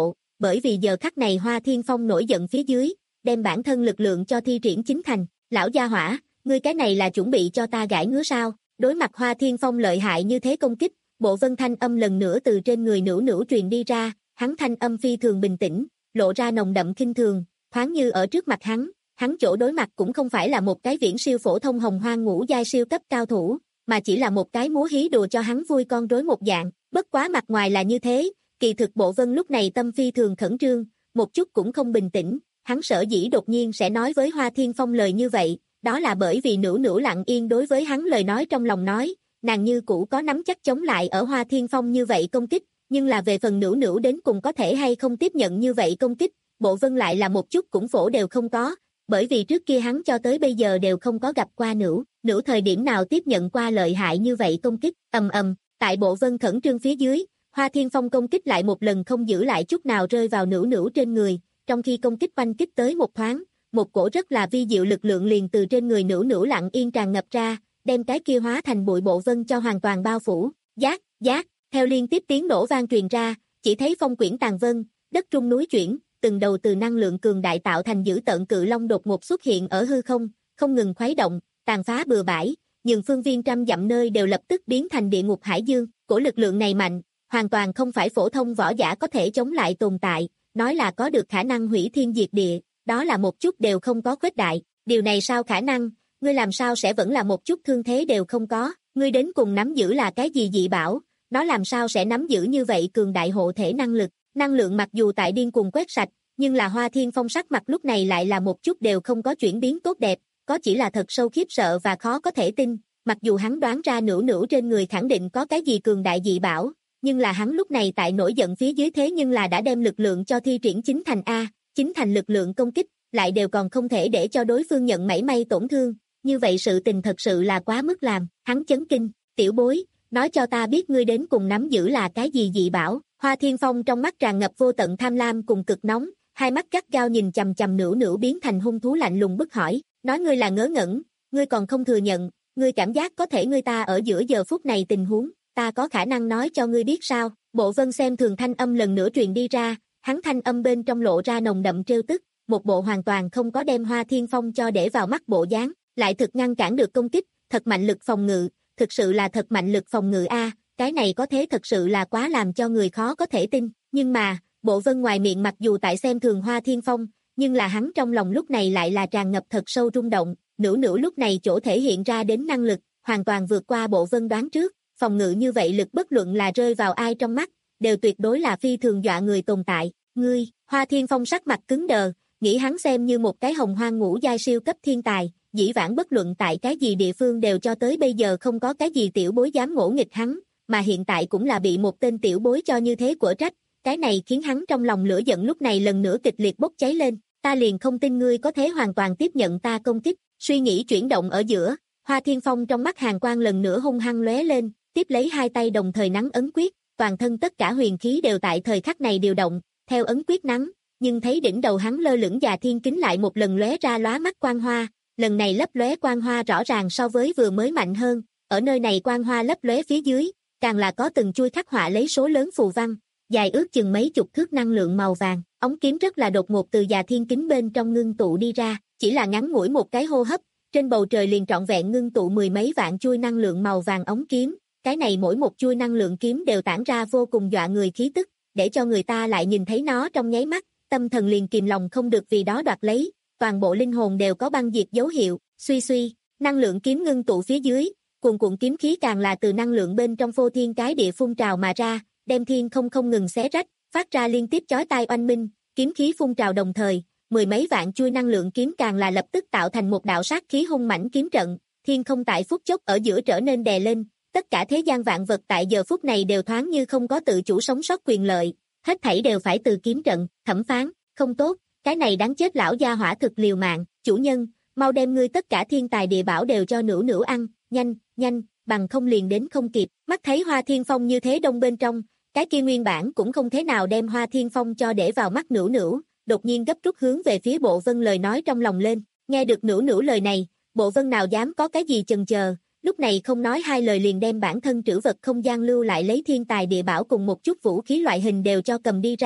bởi vì giờ khắc này Hoa Thiên Phong nổi giận phía dưới, đem bản thân lực lượng cho thi triển chính thành, lão gia hỏa, ngươi cái này là chuẩn bị cho ta gãi ngứa sao? Đối mặt Hoa Thiên Phong lợi hại như thế công kích, Bộ Vân thanh âm lần nữa từ trên người Nữu Nữu truyền đi ra, hắn thanh âm phi thường bình tĩnh, lộ ra nồng đậm khinh thường, thoáng như ở trước mặt hắn, hắn chỗ đối mặt cũng không phải là một cái viễn siêu phổ thông hồng hoang ngũ giai siêu cấp cao thủ, mà chỉ là một cái múa hí đùa cho hắn vui con rối một dạng, bất quá mặt ngoài là như thế, kỳ thực Bộ Vân lúc này tâm phi thường khẩn trương, một chút cũng không bình tĩnh, hắn sợ dĩ đột nhiên sẽ nói với Hoa Thiên Phong lời như vậy, đó là bởi vì Nữu Nữu lặng yên đối với hắn lời nói trong lòng nói, nàng như cũ có nắm chắc chống lại ở Hoa Thiên Phong như vậy công kích, nhưng là về phần Nữu Nữu đến cùng có thể hay không tiếp nhận như vậy công kích, Bộ Vân lại là một chút cũng phổ đều không có, bởi vì trước kia hắn cho tới bây giờ đều không có gặp qua Nữu, Nữu thời điểm nào tiếp nhận qua lợi hại như vậy công kích, ầm ầm, tại Bộ Vân khẩn trương phía dưới, Hoa Thiên Phong công kích lại một lần không giữ lại chút nào rơi vào Nữu Nữu trên người, trong khi công kích oanh kích tới một thoáng, một cổ rất là vi diệu lực lượng liền từ trên người Nữu Nữu lặng yên tràn ngập ra, đem cái kia hóa thành bụi Bộ Vân cho hoàn toàn bao phủ, giác, giác, theo liên tiếp tiếng nổ vang truyền ra, chỉ thấy phong quyển tàn vân, đất trung núi chuyển, từng đầu từ năng lượng cường đại tạo thành dữ tợn cự long đột ngột xuất hiện ở hư không, không ngừng khuấy động, tàn phá bừa bãi, nhưng phương viên trăm dặm nơi đều lập tức biến thành địa ngục hải dương, cổ lực lượng này mạnh, hoàn toàn không phải phổ thông võ giả có thể chống lại tồn tại, nói là có được khả năng hủy thiên diệt địa, đó là một chút đều không có khuếch đại, điều này sao khả năng, ngươi làm sao sẽ vẫn là một chút thương thế đều không có, ngươi đến cùng nắm giữ là cái gì dị bảo, nó làm sao sẽ nắm giữ như vậy cường đại hộ thể năng lực, năng lượng mặc dù tại điên cuồng quét sạch, nhưng là Hoa Thiên Phong sắc mặt lúc này lại là một chút đều không có chuyển biến tốt đẹp, có chỉ là thật sâu khiếp sợ và khó có thể tin, mặc dù hắn đoán ra Nữu Nữu trên người khẳng định có cái gì cường đại dị bảo, nhưng là hắn lúc này tại nổi giận phía dưới thế nhưng là đã đem lực lượng cho thi triển chính thành A, chính thành lực lượng công kích, lại đều còn không thể để cho đối phương nhận mảy may tổn thương, như vậy sự tình thật sự là quá mức làm, hắn chấn kinh, tiểu bối, nói cho ta biết ngươi đến cùng nắm giữ là cái gì dị bảo, Hoa Thiên Phong trong mắt tràn ngập vô tận tham lam cùng cực nóng, hai mắt gắt gao nhìn chằm chằm Nữu Nữu biến thành hung thú lạnh lùng bức hỏi, nói ngươi là ngớ ngẩn, ngươi còn không thừa nhận, ngươi cảm giác có thể ngươi ta ở giữa giờ phút này tình huống, ta có khả năng nói cho ngươi biết sao, Bộ Vân xem thường thanh âm lần nữa truyền đi ra, hắn thanh âm bên trong lộ ra nồng đậm trêu tức, một bộ hoàn toàn không có đem Hoa Thiên Phong cho để vào mắt bộ dáng, lại thực ngăn cản được công kích, thật mạnh lực phòng ngự, thực sự là thật mạnh lực phòng ngự a, cái này có thế thật sự là quá làm cho người khó có thể tin, nhưng mà, Bộ Vân ngoài miệng mặc dù tại xem thường Hoa Thiên Phong, nhưng là hắn trong lòng lúc này lại là tràn ngập thật sâu rung động, Nữu Nữu lúc này chỗ thể hiện ra đến năng lực, hoàn toàn vượt qua Bộ Vân đoán trước, phòng ngự như vậy lực bất luận là rơi vào ai trong mắt, đều tuyệt đối là phi thường dọa người tồn tại, ngươi, Hoa Thiên Phong sắc mặt cứng đờ, nghĩ hắn xem như một cái hồng hoang ngũ giai siêu cấp thiên tài, dĩ vãng bất luận tại cái gì địa phương đều cho tới bây giờ không có cái gì tiểu bối dám ngỗ nghịch hắn, mà hiện tại cũng là bị một tên tiểu bối cho như thế của trách, cái này khiến hắn trong lòng lửa giận lúc này lần nữa kịch liệt bốc cháy lên, ta liền không tin ngươi có thể hoàn toàn tiếp nhận ta công kích, suy nghĩ chuyển động ở giữa, Hoa Thiên Phong trong mắt hàn quang lần nữa hung hăng lóe lên, tiếp lấy hai tay đồng thời nắn ấn quyết, toàn thân tất cả huyền khí đều tại thời khắc này điều động, theo ấn quyết nắn, nhưng thấy đỉnh đầu hắn lơ lửng già thiên kính lại một lần lóe ra lóa mắt quang hoa, lần này lấp lóe quang hoa rõ ràng so với vừa mới mạnh hơn, ở nơi này quang hoa lấp lóe phía dưới, càng là có từng chui khắc họa lấy số lớn phù văn, dài ước chừng mấy chục thước năng lượng màu vàng, ống kiếm rất là đột ngột từ già thiên kính bên trong ngưng tụ đi ra, chỉ là ngắn ngủi một cái hô hấp, trên bầu trời liền trọn vẹn ngưng tụ mười mấy vạn chui năng lượng màu vàng ống kiếm, cái này mỗi một chui năng lượng kiếm đều tản ra vô cùng dọa người khí tức, để cho người ta lại nhìn thấy nó trong nháy mắt, tâm thần liền kìm lòng không được vì đó đoạt lấy, toàn bộ linh hồn đều có băng diệt dấu hiệu, suy suy, năng lượng kiếm ngưng tụ phía dưới, cuồn cuộn kiếm khí càng là từ năng lượng bên trong phô thiên cái địa phun trào mà ra, đem thiên không không ngừng xé rách, phát ra liên tiếp chói tai oanh minh, kiếm khí phun trào đồng thời, mười mấy vạn chui năng lượng kiếm càng là lập tức tạo thành một đạo sát khí hung mãnh kiếm trận, thiên không tại phút chốc ở giữa trở nên đè lên, tất cả thế gian vạn vật tại giờ phút này đều thoáng như không có tự chủ sống sót quyền lợi, hết thảy đều phải từ kiếm trận, thẩm phán, không tốt, cái này đáng chết lão gia hỏa thực liều mạng, chủ nhân, mau đem ngươi tất cả thiên tài địa bảo đều cho Nữu Nữu ăn, nhanh, nhanh, bằng không liền đến không kịp, mắt thấy Hoa Thiên Phong như thế đông bên trong, cái kia nguyên bản cũng không thế nào đem Hoa Thiên Phong cho để vào mắt Nữu Nữu, đột nhiên gấp rút hướng về phía Bộ Vân lời nói trong lòng lên, nghe được Nữu Nữu lời này, Bộ Vân nào dám có cái gì chần chờ, lúc này không nói hai lời liền đem bản thân trữ vật không gian lưu lại lấy thiên tài địa bảo cùng một chút vũ khí loại hình đều cho cầm đi ra,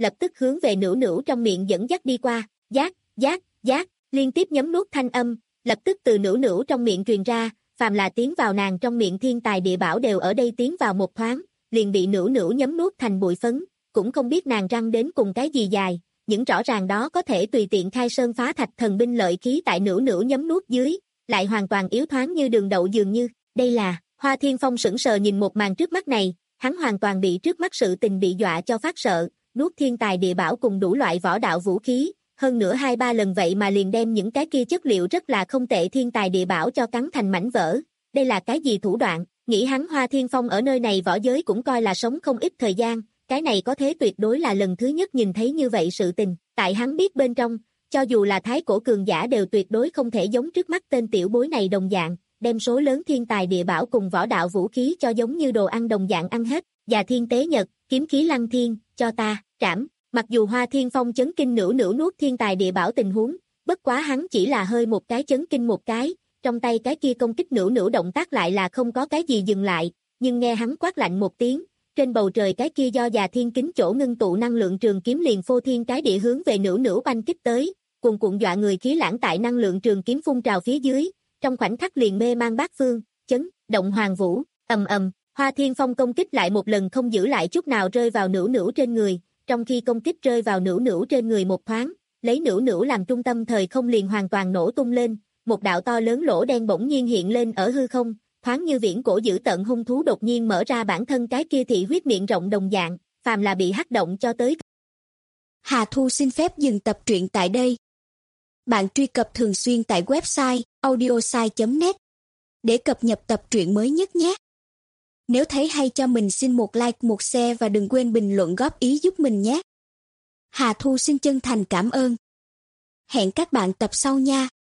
lập tức hướng về Nữu Nữu trong miệng dẫn dắt đi qua, giác, giác, giác, liên tiếp nhấm nuốt thanh âm, lập tức từ Nữu Nữu trong miệng truyền ra, phàm là tiến vào nàng trong miệng thiên tài địa bảo đều ở đây tiến vào một thoáng, liền bị Nữu Nữu nhấm nuốt thành bụi phấn, cũng không biết nàng răng đến cùng cái gì dài, những rõ ràng đó có thể tùy tiện khai sơn phá thạch thần binh lợi khí tại Nữu Nữu nhấm nuốt dưới, lại hoàn toàn yếu thoáng như đường đậu dường như, đây là, Hoa Thiên Phong sững sờ nhìn một màn trước mắt này, hắn hoàn toàn bị trước mắt sự tình bị dọa cho phát sợ, nuốt thiên tài địa bảo cùng đủ loại võ đạo vũ khí, hơn nữa hai ba lần vậy mà liền đem những cái kia chất liệu rất là không tệ thiên tài địa bảo cho cắn thành mảnh vỡ, đây là cái gì thủ đoạn, nghĩ hắn Hoa Thiên Phong ở nơi này võ giới cũng coi là sống không ít thời gian, cái này có thế tuyệt đối là lần thứ nhất nhìn thấy như vậy sự tình, tại hắn biết bên trong, cho dù là thái cổ cường giả đều tuyệt đối không thể giống trước mắt tên tiểu bối này đồng dạng, đem số lớn thiên tài địa bảo cùng võ đạo vũ khí cho giống như đồ ăn đồng dạng ăn hết, và thiên tế nhật, kiếm khí lăng thiên, cho ta, trảm, mặc dù Hoa Thiên Phong chấn kinh Nữu Nữu nuốt thiên tài địa bảo tình huống, bất quá hắn chỉ là hơi một cái chấn kinh một cái, trong tay cái kia công kích Nữu Nữu động tác lại là không có cái gì dừng lại, nhưng nghe hắn quát lạnh một tiếng, trên bầu trời cái kia do già thiên kính chỗ ngưng tụ năng lượng trường kiếm liền phô thiên cái địa hướng về Nữu Nữu oanh kích tới, cuồn cuộn dọa người khí lãng tại năng lượng trường kiếm phun trào phía dưới, trong khoảnh khắc liền mê mang bát phương, chấn, động hoàng vũ, ầm ầm, Hoa Thiên Phong công kích lại một lần không giữ lại chút nào rơi vào Nữu Nữu trên người, trong khi công kích rơi vào Nữu Nữu trên người một thoáng, lấy Nữu Nữu làm trung tâm thời không liền hoàn toàn nổ tung lên, một đạo to lớn lỗ đen bỗng nhiên hiện lên ở hư không, thoáng như viễn cổ dữ tận hung thú đột nhiên mở ra bản thân cái kia thị huyết miệng rộng đồng dạng, phàm là bị hắc động cho tới. Hà Thu xin phép dừng tập truyện tại đây. Bạn truy cập thường xuyên tại website audiosai chấm net để cập nhật tập truyện mới nhất nhé. Nếu thấy hay cho mình xin một like, một share và đừng quên bình luận góp ý giúp mình nhé. Hà Thu xin chân thành cảm ơn. Hẹn các bạn tập sau nha.